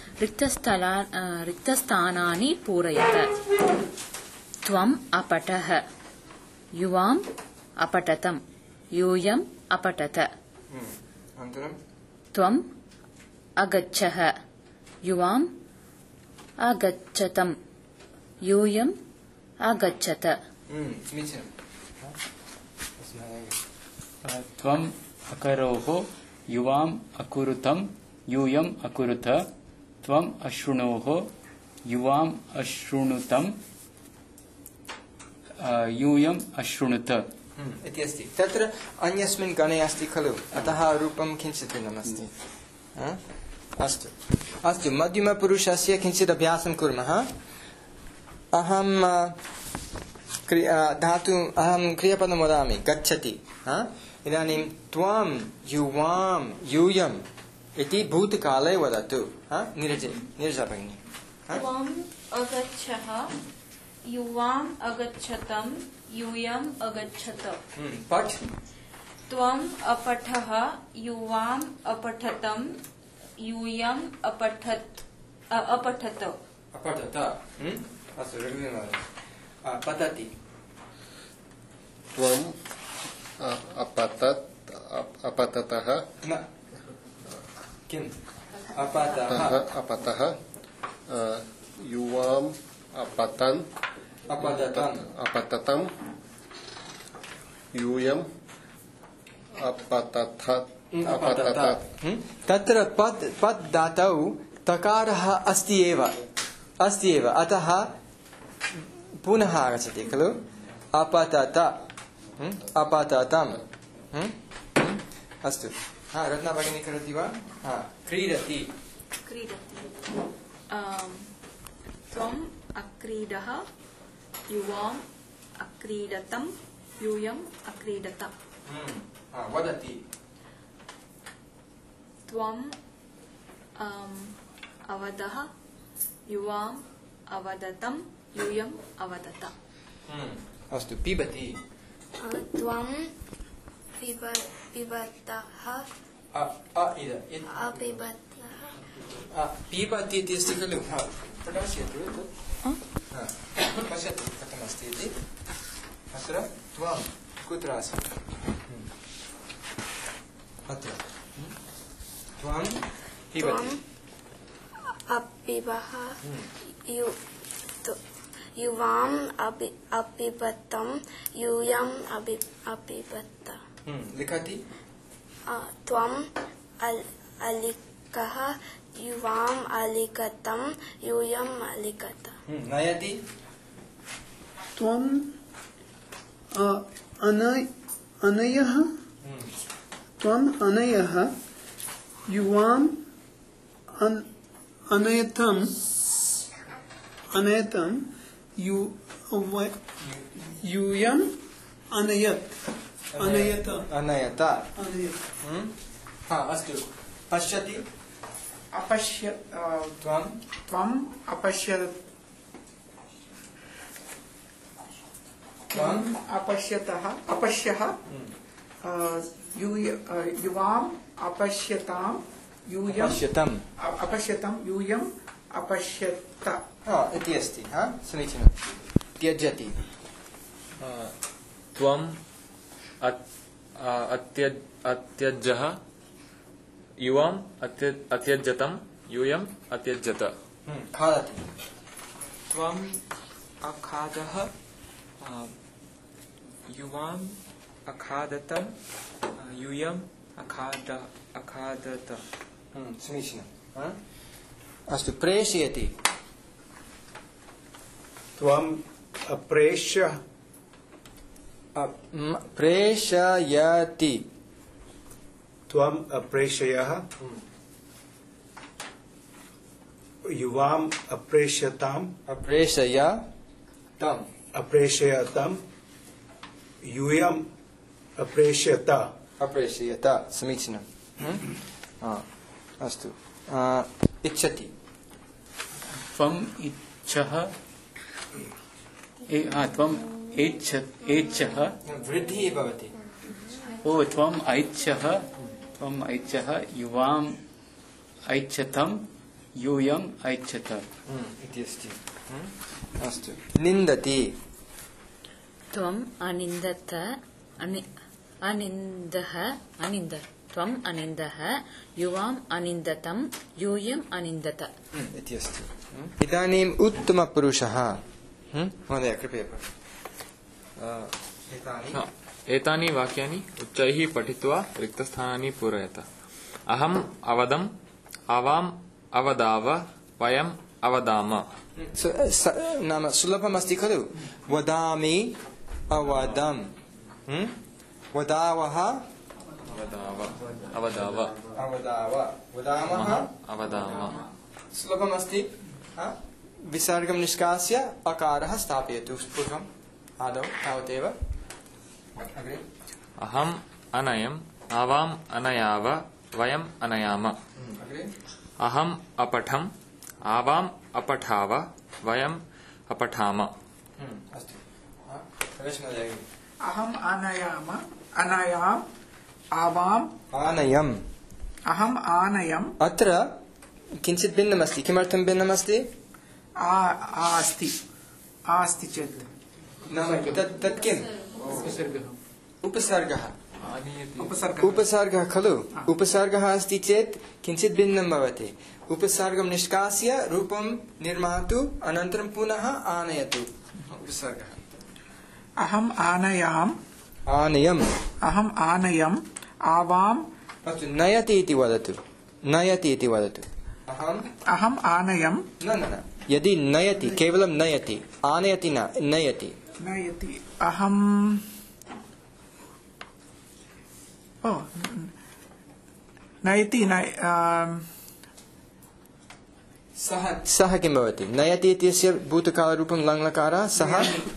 रिक्तस्थानानि पूरयत त्वम् अपठः युवाम् अपठतम् यूयम् अपठत त्वम् अगच्छः युवाम् अगच्छतम् यूयम् अगच्छत त्वम् अकरोः युवाम् अकुरुतम् यूयम् अकुरुत त्वम् अशृणोः युवाम् अशृणुतम् यूयम् अशृणुत इति अस्ति तत्र अन्यस्मिन् गणे अस्ति खलु अतः रूपं किञ्चित् भिन्नमस्ति अस्तु मध्यमपुरुषस्य किञ्चित् अभ्यासं कुर्मः अहं क्रियापदं वदामि गच्छति इदानीं त्वं युवां यूयम् इति भूतकाले वदतु नीरजा भगिनी त्वम् अगच्छः युवाम् अगच्छतम् यूयम् अगच्छत पठ त्वम् अपठः युवाम् अपठतम् यूयम् अपठत अस्तु पतति त्वम् अपततः किम् अपतः युवाम् अपततम् यूयम् तत्र पत् धातौ तकारः अस्ति एव अतः पुनः आगच्छति खलु अपतत अपततम् अस्तु रत्ना भगिनी करोति वा क्रीडति त्वम् अक्रीडः युवाम् अक्रीडतम् यूयम् अक्रीडत वदति त्वम् अवदः युवाम् अवदतम् यूयम् अवदत अस्तु पिबति त्वम् पिबतः अपिबतः पिबति इति अस्ति खलु प्रकाशयतु पश्यतु कथमस्ति इति अत्र त्वं कुत्र अस्ति अत्र त्वं पिबति अपिबः युवाम् अपिबतम् यूयम् अपिबत लिखति त्वम् अलिकः युवाम् अलिकतम् यूयम् अलिकत नयति त्वम् अनयः त्वम् अनयः युवाम् अनयतम् यूयम् अनयत् अनयत अस्तु पश्यति त्वम् अपश्यः युवाम् अपश्यताम् अपश्यतम् यूयम् अपश्यत इति अस्ति समीचीनं त्यजति त्वम् अत्यज्यः युवाम् अत्यज्यतम् यूयम् अत्यज्यत खादति त्वम् अखादः युवाम् अखादतम् यूयम् अखादत समीचीनम् अस्तु प्रेषयति त्वम् अप्रेष्य प्रेषयति त्वम् अप्रेषयः युवाम् अप्रेष्यताम् अप्रेषयतम् यूयम् अप्रेष्यत समीचीनम् अस्तु इच्छति त्वम् इच्छः त्वम् ऐच्छः वृद्धिः भवति त्वम् ऐच्छः युवाम् ऐच्छतम् यूयम् ऐच्छत इति अस्ति अस्तु निन्दति त्वम् अनिन्दत त्वम् अनिन्दः युवाम् अनिन्दतम् यूयम् अनिन्दत इति अस्ति इदानीम् उत्तमपुरुषः महोदय कृपया एतानि वाक्यानि उच्चैः पठित्वा रिक्तस्थानानि पूरयत अहम् अवदम् आवाम् अवदाव वयम् अवदाम नाम सुलभम् अस्ति खलु वदामि अवदम् वदावः वदामः सुलभम् अस्ति विसर्गं निष्कास्य अकारः स्थापयतु पूर्वम् आदौ तावदेव अहम् अनयम् आवाम् अनयाव वयम् अनयाम अहम् अपठम् आवाम् अपठाव वयम् अपठाम अहम् अनयाम् आवाम् आनयम् अहम् आनयम् अत्र किञ्चित् भिन्नमस्ति किमर्थं भिन्नमस्ति अस्ति चेत् तत् किम् उपसर्गः खलु उपसर्गः अस्ति चेत् किञ्चित् भिन्नं भवति उपसर्गं निष्कास्य रूपं निर्मातु अनन्तरं पुनः आनयतु उपसर्गः अहम् आनयम् आनयम् अहम् आनयम् आवाम् अस्तु नयति इति वदतु नयति इति वदतु अहम् आनयम् न न न यदि नयति केवलं नयति आनयति न नयति नयति अहम् नयति सः किं भवति नयति इत्यस्य भूतकालरूपं लङ्लकारः सः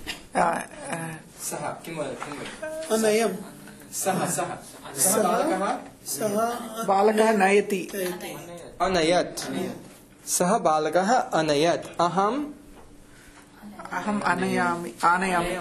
सः किं वदति अनयम् सः बालकः नयति अनयत् सः बालकः अनयत् अहम् आनयामि आनयम्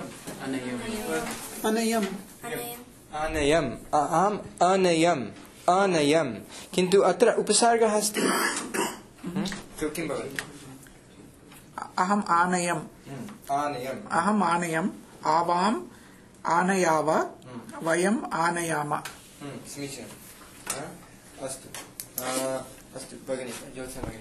अहम् अनयम् अनयम् किन्तु अत्र उपसर्गः अस्ति किं भवति अहम् आनयम् अहम् आनयम् आवाम् आनयाव वयम् आनयाम समीचीनम् अस्तु अस्तु भगिनी ज्योत्स्ना भगिनी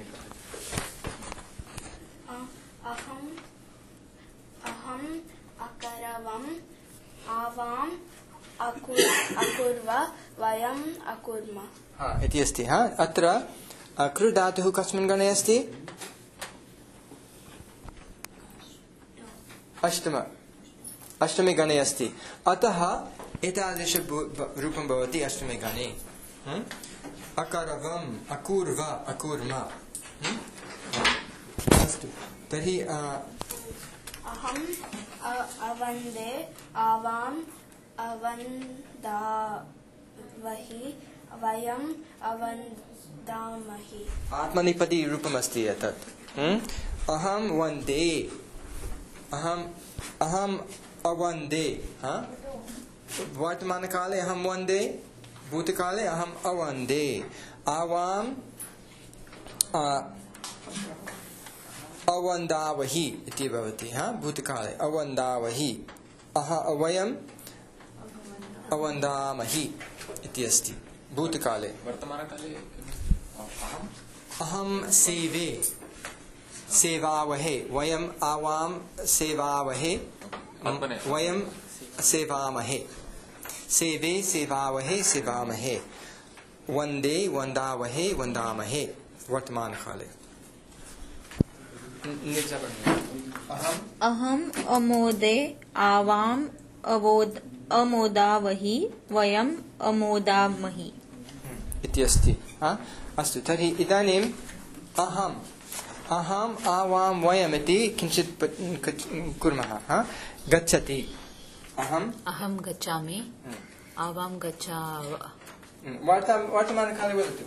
अहम् अकरवम् आवाम् अकुर्व वयम् अकुर्म इति अस्ति अत्र कृ धातुः कस्मिन् गणे अस्ति अष्टमे गणे अस्ति अतः एतादृश रूपं भवति अष्टमे गणे अकरवम् अकुर्व अकुर्म अस्तु तर्हि अहम् अवन्दे आवाम् अवन्दावहि वयम् अवन्दामहि आत्मनेपदी रूपम् अस्ति एतत् अहं वन्दे अहम् अवन्दे वर्तमानकाले अहं वन्दे भूतकाले अहम् अवन्दे आवाम् अवन्दावहि इति भवति भूतकाले अवन्दावहि वयम् अवन्दामहि इति अस्ति भूतकाले वर्तमानकाले अहं सेवे सेवावहे वयम् आवाम् सेवावहे वयम् सेवामहे सेवे सेवावहे सेवामहे वन्दे वन्दावहे वन्दामहे वर्तमानकाले अहम् अमोदे आवाम् अमोदावहि वयम् अमोदामहि इति अस्ति अस्तु तर्हि इदानीम् अहम् आवां वयम् इति किञ्चित् कुर्मः गच्छति अहं गच्छामि आवां गच्छाव वर्तमानकाले वदतु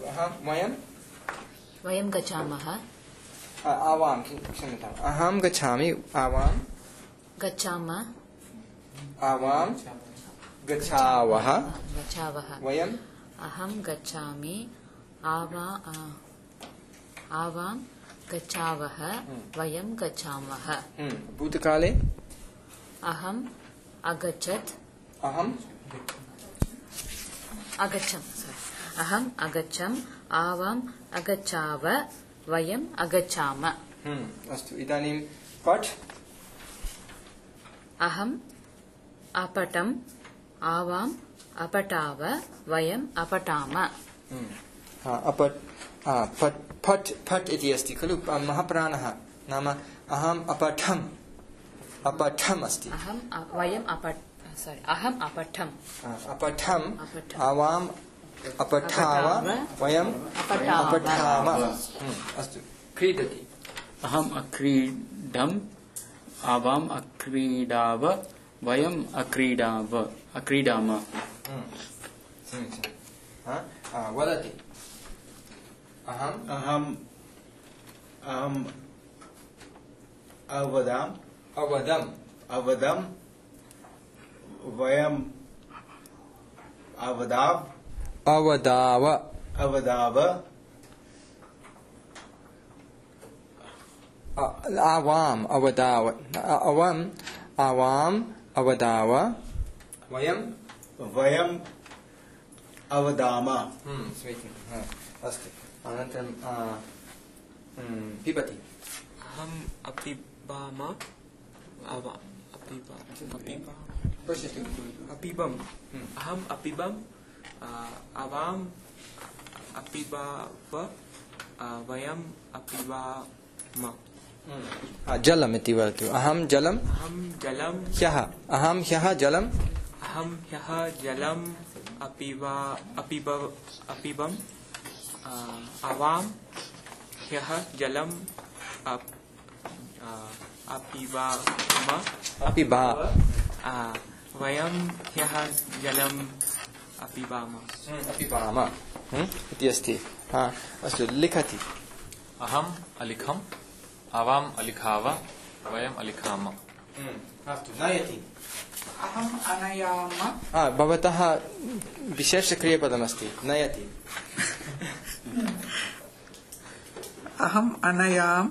वयं गच्छामः आवां क्षम्यताम् अहं गच्छामि आवां गच्छामः आवां गच्छावः वयम् अहं गच्छामि आवां गच्छावः वयं गच्छामः भूतकाले अहम् अगच्छत् अहम् अगच्छम् आवाम् अगच्छाव वयम् अगच्छाम अस्तु इदानीं पठ अहम् अपठम् आवाम् अपठाव वयम् अपठाम फट् फट् इति अस्ति खलु महाप्राणः नाम अहम् अपठम् अस्ति अहम् अपठम् आवाम् अपठाव वयम् अपठाम अस्तु क्रीडति अहम् अक्रीडम् आवाम् अक्रीडाव वयम् अक्रीडाम वदति अहम् अवदम् वयम् अवदाव आवाम् अवदाव वयम् अवदाम समीचीनम् अस्तु अनन्तरं पिबति अहम् अपिबाम पश्यतु अपिबम् अहम् अपिबम् आवाम् अपिबाव वयम् अपिबाम जलम् इति वदतु अहं जलम् ह्यः अहं ह्यः जलम् अपिबम् आवाम् ह्यः जलम् अपिबा वयं ह्यः जलम् अपिबाम इति अस्ति अस्तु लिखति अहम् अलिखम् आवाम् अलिखाव वयम् अलिखाम अस्तु नयति अहम् अनयाम भवतः विशेषक्रियपदमस्ति नयति अहम् अनयाम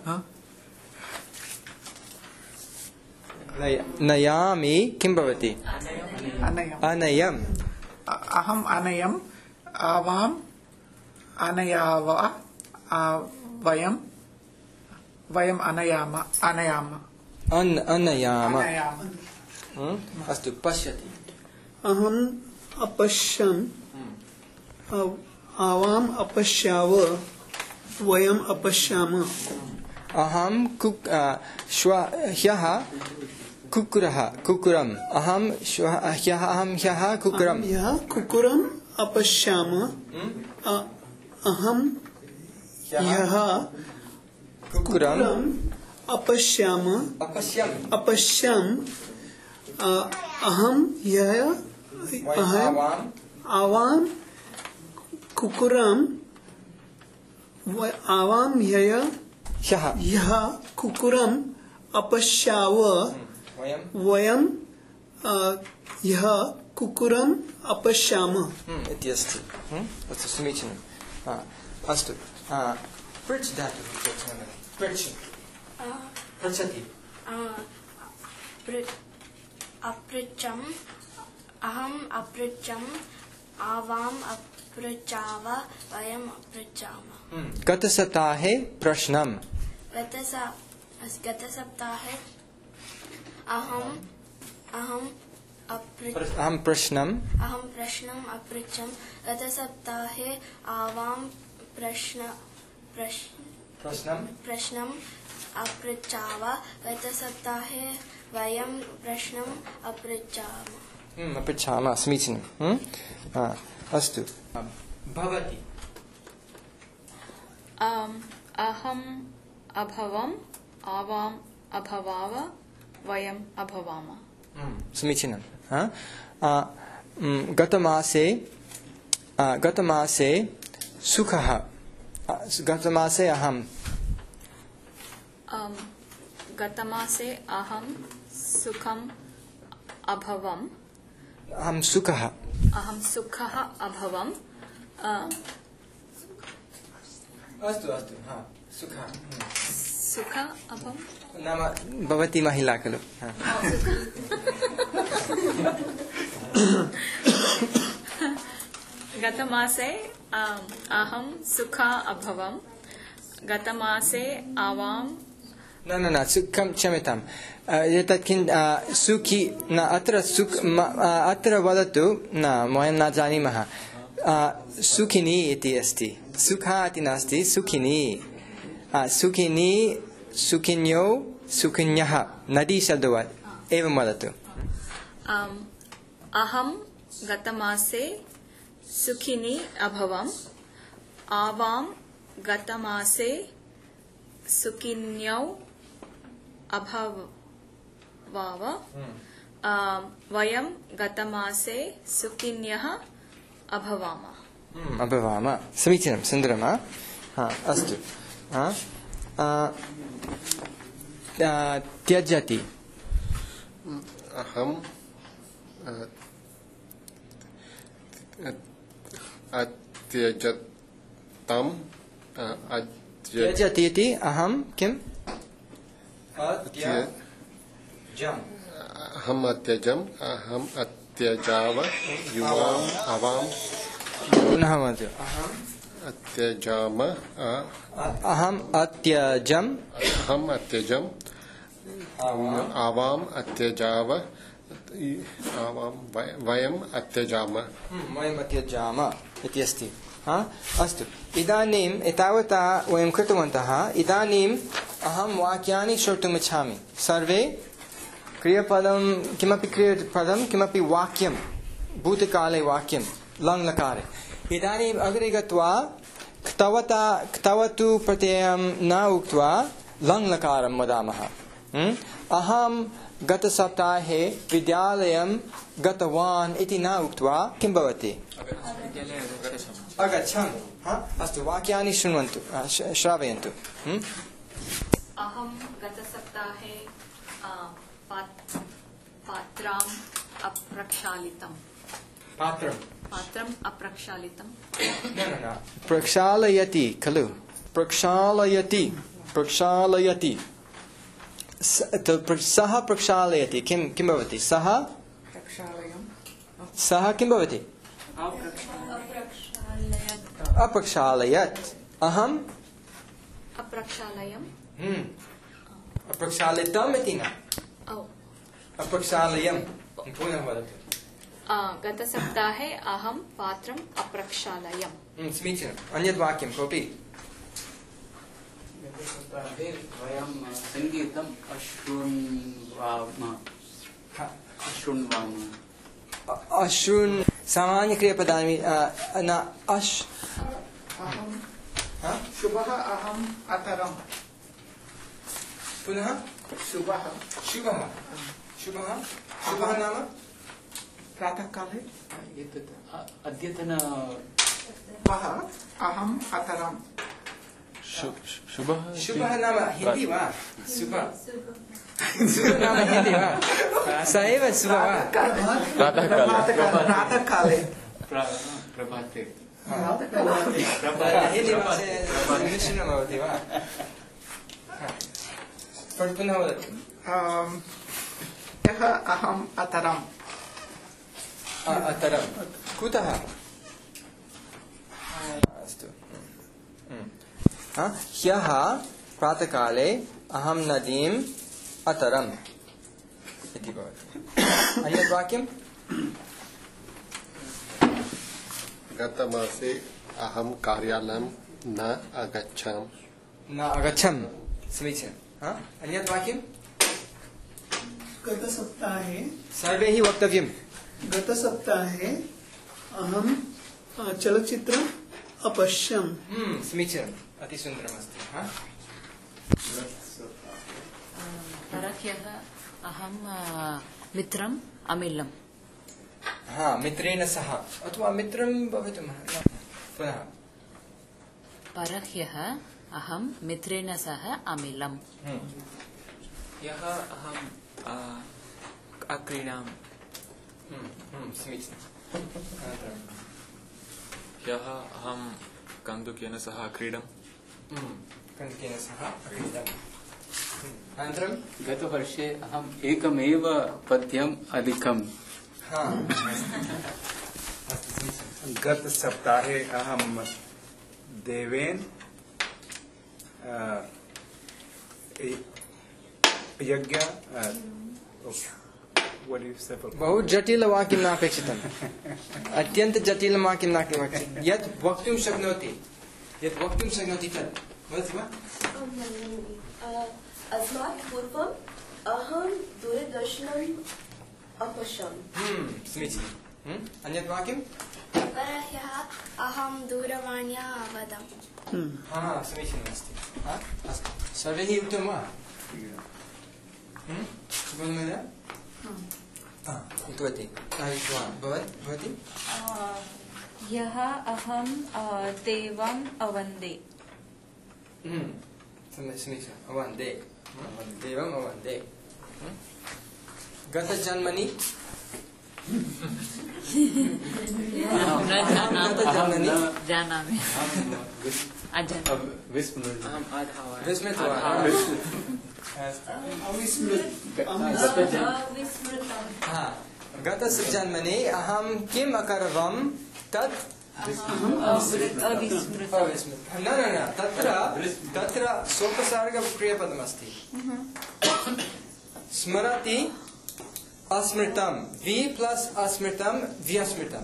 नयामि किं भवति अनयम् अहम् अनयम् आवाम् अनयाव वयम् अनयाम अनयाम अस्तु पश्यति अहम् अपश्यम् आवाम् अपश्याव वयम् अपश्याम अहं ह्यः कुक्कुरम् अहं ह्यः कुक्कुरम् अपश्याम अहं ह्यः कुक्कुरम् अपश्याम अहं आवाम् कुक्कुरम् ह्यः कुक्कुरम् अपश्याव वयं ह्यः कुक्कुरम् अपश्याम इति अस्ति अस्तु समीचीनम् अस्तु पृच्छ धातुः पृच्छति अपृच्छम् अहम् अपृच्छम् आवाम् अपृच्छाव वयम् अपृच्छाम गतसप्ताहे प्रश्नम् गतसप्ताहे अहं प्रश्नम् अपृच्छम् गतसप्ताहे आवां प्रश्नम् अपृच्छाव गतसप्ताहे वयं प्रश्नम् अपृच्छामः समीचीनम् अस्तु भवति अहम् अभवम् आवाम् अभवाव वयम् अभवाम समीचीनं गतमासे सुखः गतमासे अहं सुखम् अभवम् अहं सुखः अभवम् अस्तु सुख अभवम् नाम भवती महिला खलु गतमासे अहं सुख अभवम् गतमासे आवाम् न सुखं क्षम्यताम् एतत् किं सुखी न अत्र वदतु न वयं न जानीमः सुखिनी इति अस्ति सुखा इति नास्ति सुखिनी सुखिनी सुखिन्यौ सुखिन्यः नदी शब्दवत् एवं वदतु अहं गतमासे सुखिनी अभवम् आवां गतमासे सुखिन्यौ अभवाव वयं गतमासे सुखिन्यः अभवाम समीचीनं सुन्दरम् अस्तु त्यजति अहम् अत्यजतम् त्यजति इति अहं किम् अहम् अत्यजम् अहम् अत्यजाव युवाम् आवाम् पुनः वदतु अत्यजाम अहम् अत्यजम् आवाम् अत्यजाव वयम् अत्यजाम वयम् अत्यजाम इति अस्ति अस्तु इदानीम् एतावता वयं कृतवन्तः इदानीम् अहं वाक्यानि श्रोतुम् इच्छामि सर्वे क्रियापदं किमपि वाक्यं भूतकाले वाक्यं लङ्लकारे इदानीम् अग्रे गत्वा क्तवतु प्रत्ययं न उक्त्वा लङ्लकारं वदामः अहं गतसप्ताहे विद्यालयं गतवान् इति न उक्त्वा किं भवति अगच्छम् अस्तु वाक्यानि शृण्वन्तु श्रावयन्तु अहं गतसप्ताहे पात्रम् अप्रक्षालितं प्रक्षालयति खलु प्रक्षालयति सः प्रक्षालयति किं भवति सः किं भवति अप्रक्षालयत् अहम् अप्रक्षालितम् इति न अप्रक्षालयम् पुनः वदतु गतसप्ताहे अहं पात्रम् अप्रक्षालयम् समीचीनम् अन्यत् वाक्यं कोऽपि गतसप्ताहे वयं सङ्गीतम् अशृण्वाम सामान्यक्रियापदानि न शुभः अहम् अतरम् पुनः शुभः नाम प्रातःकाले अद्यतन अहम् अतरम् शुभः नाम हिन्दी वा शुभः नाम हिन्दी वा स एव शुभः वा प्रातःकाले प्रभाते मिश्रणं भवति वा पुनः वदतु ह्यः अहम् अतरम् कुतः अस्तु ह्यः प्रातःकाले अहं नदीम् अतरम् इति भवति अन्यत् वाक्यं गतमासे अहं कार्यालयं न अगच्छम् समीचीनम् अन्यत् वाक्यं गतसप्ताहे सर्वैः वक्तव्यम् गतसप्ताहे अहं चलच्चित्रम् अपश्यम् समीचीनम् अतिसुन्दरमस्ति परह्यः अहं मित्रम् अमिलम् मित्रेण सह अथवा मित्रं भवितुम् पुनः परह्यः अहं मित्रेण सह अमिलम् ह्यः अहम् अक्रीडाम् ह्यः अहं कन्दुकेन सह क्रीडम् अनन्तरं गतवर्षे अहम् एकमेव पद्यम् अलिखम् गतसप्ताहे अहं देवेन यज्ञ बहु जटिलवाक्यं नापेक्षितम् अत्यन्तजटिलं वाक्यं नापेक्षितं यत् वक्तुं शक्नोति तत् वदति वा अस्मात् पूर्वम् अहं दूरदर्शनम् अपश्यम् समीचीनम् अन्यत् वाक्यं परह्यः अहं दूरवाण्या अवदम् समीचीनमस्ति अस्तु सर्वैः उक्तं वा उक्तवती भवती ह्यः अहं देवम् अवन्दे समीचीनम् अवन्दे देवम् अवन्दे गतजन्मनि जानामि गतजन्मनि अहं किम् अकरवम् तत् न तत्र सोपसर्गक्रियापदमस्ति स्मरति अस्मृतम वि प्लस अस्मृतम व्यस्मृतम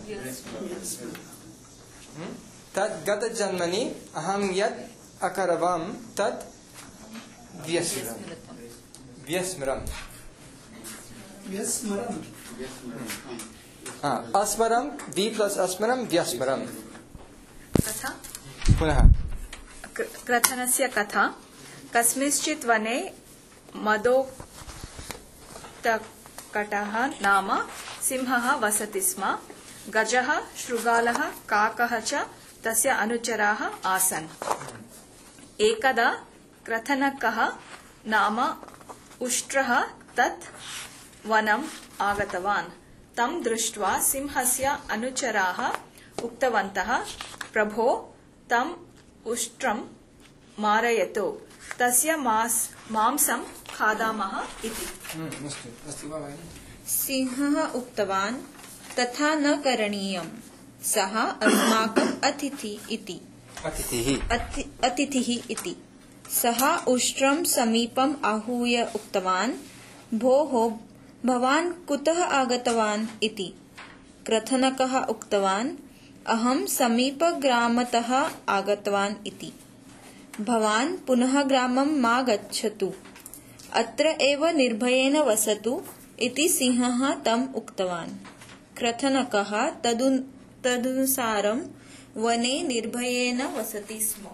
तत् गतजन्मनि अहं यत् अकरवं तत् व्यस्मरम् अस्मरं वि प्लस अस्मरं व्यस्मरम् कथा पुनः ग्रथनस्य कथा कस्मिंश्चित् वने मदोक्तकटः नाम सिंहः वसति स्म। गजः, शृगालः, काकः च तस्य अनुचराः आसन्। एकदा क्रथनकः नाम उष्ट्रः तत् वनम् आगतवान्। तं दृष्ट्वा सिंहस्य अनुचराः उक्तवन्तः, प्रभो, तम् उष्ट्रं मारयतु, तस्य मांसं खादामः इति। सिंहः उक्तवान्, तथा न करणीयम्, सः अस्माकम् अतिथिः इति। सः उष्ट्रं समीपम् आहूय उक्तवान्, भोः, भवान् कुतः आगतवान् इति। क्रथनकः उक्तवान्, अहं समीपग्रामतः आगतवान् इति। भवान् पुनः ग्रामं मा गच्छतु, अत्र एव निर्भयेन वसतु इति सिंहः तम् उक्तवान्। क्रथनकः तदनुसारं वने निर्भयेन वसति स्म।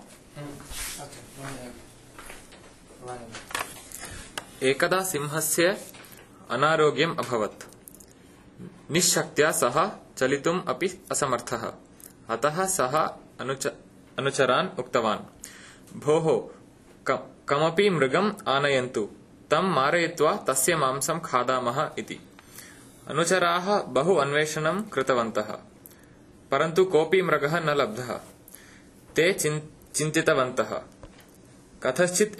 एकदा सिंहस्य अनारोग्यम् अभवत्। निश्शक्त्या सः चलितुम् अपि असमर्थः। अतः सः अनुचरान् उक्तवान्, भोः, कमपि मृगम् आनयन्तु, तं मारयित्वा तस्य मांसं खादामः इति। अनुचराः बहु अन्वेषणं कृतवन्तः, परन्तु कोऽपि मृगः न लब्धः। ते चिन्तितवन्तः, कथञ्चित्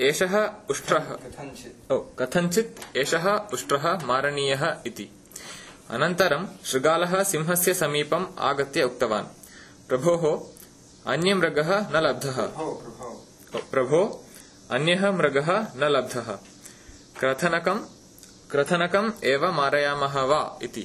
एषः उष्ट्रः मारणीयः इति। अनन्तरं शृगालः सिंहस्य समीपम् आगत्य उक्तवान्, प्रभोः, अन्यः मृगः न लब्धः। क्रथनकम् एव मारयामः वा इति।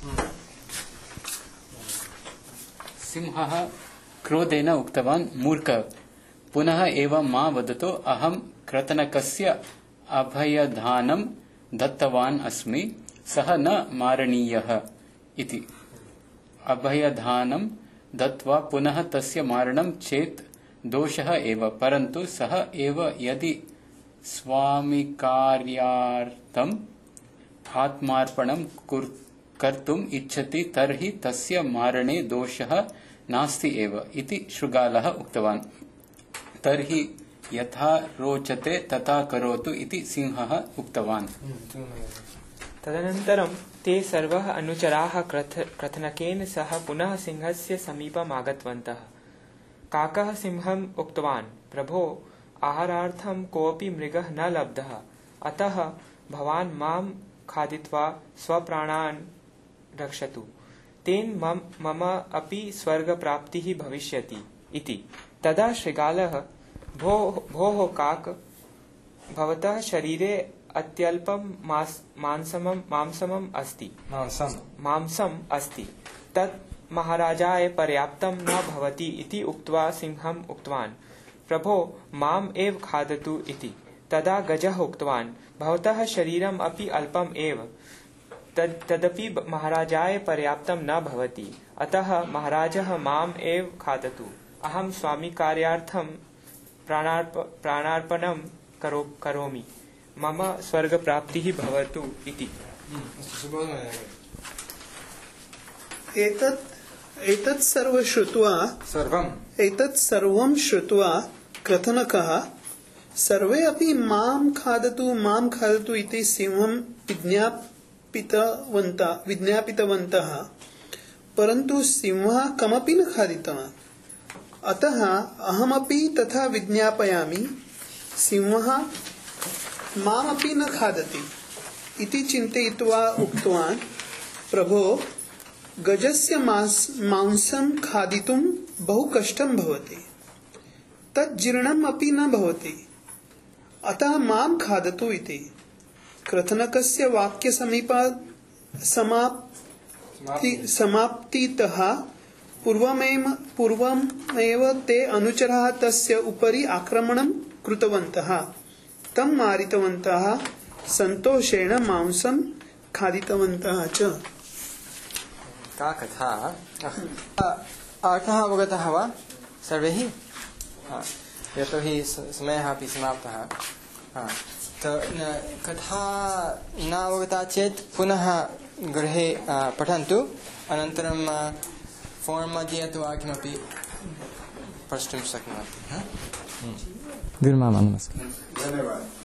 सिंहः क्रोधेन उक्तवान्, मूर्ख, पुनः एव मा वदतु, अहं क्रथनकस्य अभयदानं दत्तवान् अस्मि, सः न मारणीयः इति। अभयदानं दत्त्वा पुनः तस्य मारणं चेत् दोषः एव, परन्तु सः एव यदि स्वामिकार्यार्थम् आत्मार्पणं कर्तुम् इच्छति तर्हि तस्य मारणे दोषः नास्ति एव इति शृगालः उक्तवान्। तर्हि यथा रोचते तथा करोतु इति सिंहः उक्तवान्। तदनन्तरं ते सर्वः अनुचराः क्रथनकेन सह पुनः सिंहस्य समीपम् आगतवन्तः। काकः सिंहम् उक्तवान्, प्रभो, आहारार्थं कोऽपि मृगः न लब्धः, अतः भवान् मां खादित्वा स्वप्राणान् रक्षतु, तेन मम अपि स्वर्गप्राप्तिः भविष्यति इति। तदा शृगालः, भोः काक, भवतः शरीरे अत्यल्पं मांसम् अस्ति, तत् महाराजाय पर्याप्तं न भवति इति उक्त्वा सिंहम् उक्तवान्, प्रभो, माम् एव खादतु इति। तदा गजः उक्तवान्, भवतः शरीरम् अपि अल्पम् एव, तदपि महाराजाय पर्याप्तं न भवति, अतः महाराजः माम् एव खादतु, अहं स्वामिकार्यार्थं प्राणार्पणं करोमि, मम स्वर्गप्राप्तिः भवतु इति। एतत् सर्वं श्रुत्वा क्रथनकः, सर्वे अपि मां खादतु इति सिंहं विज्ञापितवन्तः, परन्तु सिंहः कमपि न खादितवान्। अतः अहमपि तथा विज्ञापयामि, सिंहः मामपि न खादति इति चिन्तयित्वा उक्तवान्, प्रभो, गजस्य मांसं खादितुं बहु कष्टं भवति, तत् जीर्णम् अपि न भवति, अतः मां खादतु इति। क्रथनकस्य समाप्तितः पूर्वमेव ते अनुचराः तस्य उपरि आक्रमणं कृतवन्तः, तं मारितवन्तः, सन्तोषेण मांसं खादितवन्तः च। का कथा अर्थः अवगतः वा सर्वैः? यतोहि समयः अपि समाप्तः। कथा न अवगता चेत् पुनः गृहे पठन्तु, अनन्तरं फोर्म् मध्ये अथवा किमपि प्रष्टुं शक्नोति। विरमामः। नमस्कारः। धन्यवादः।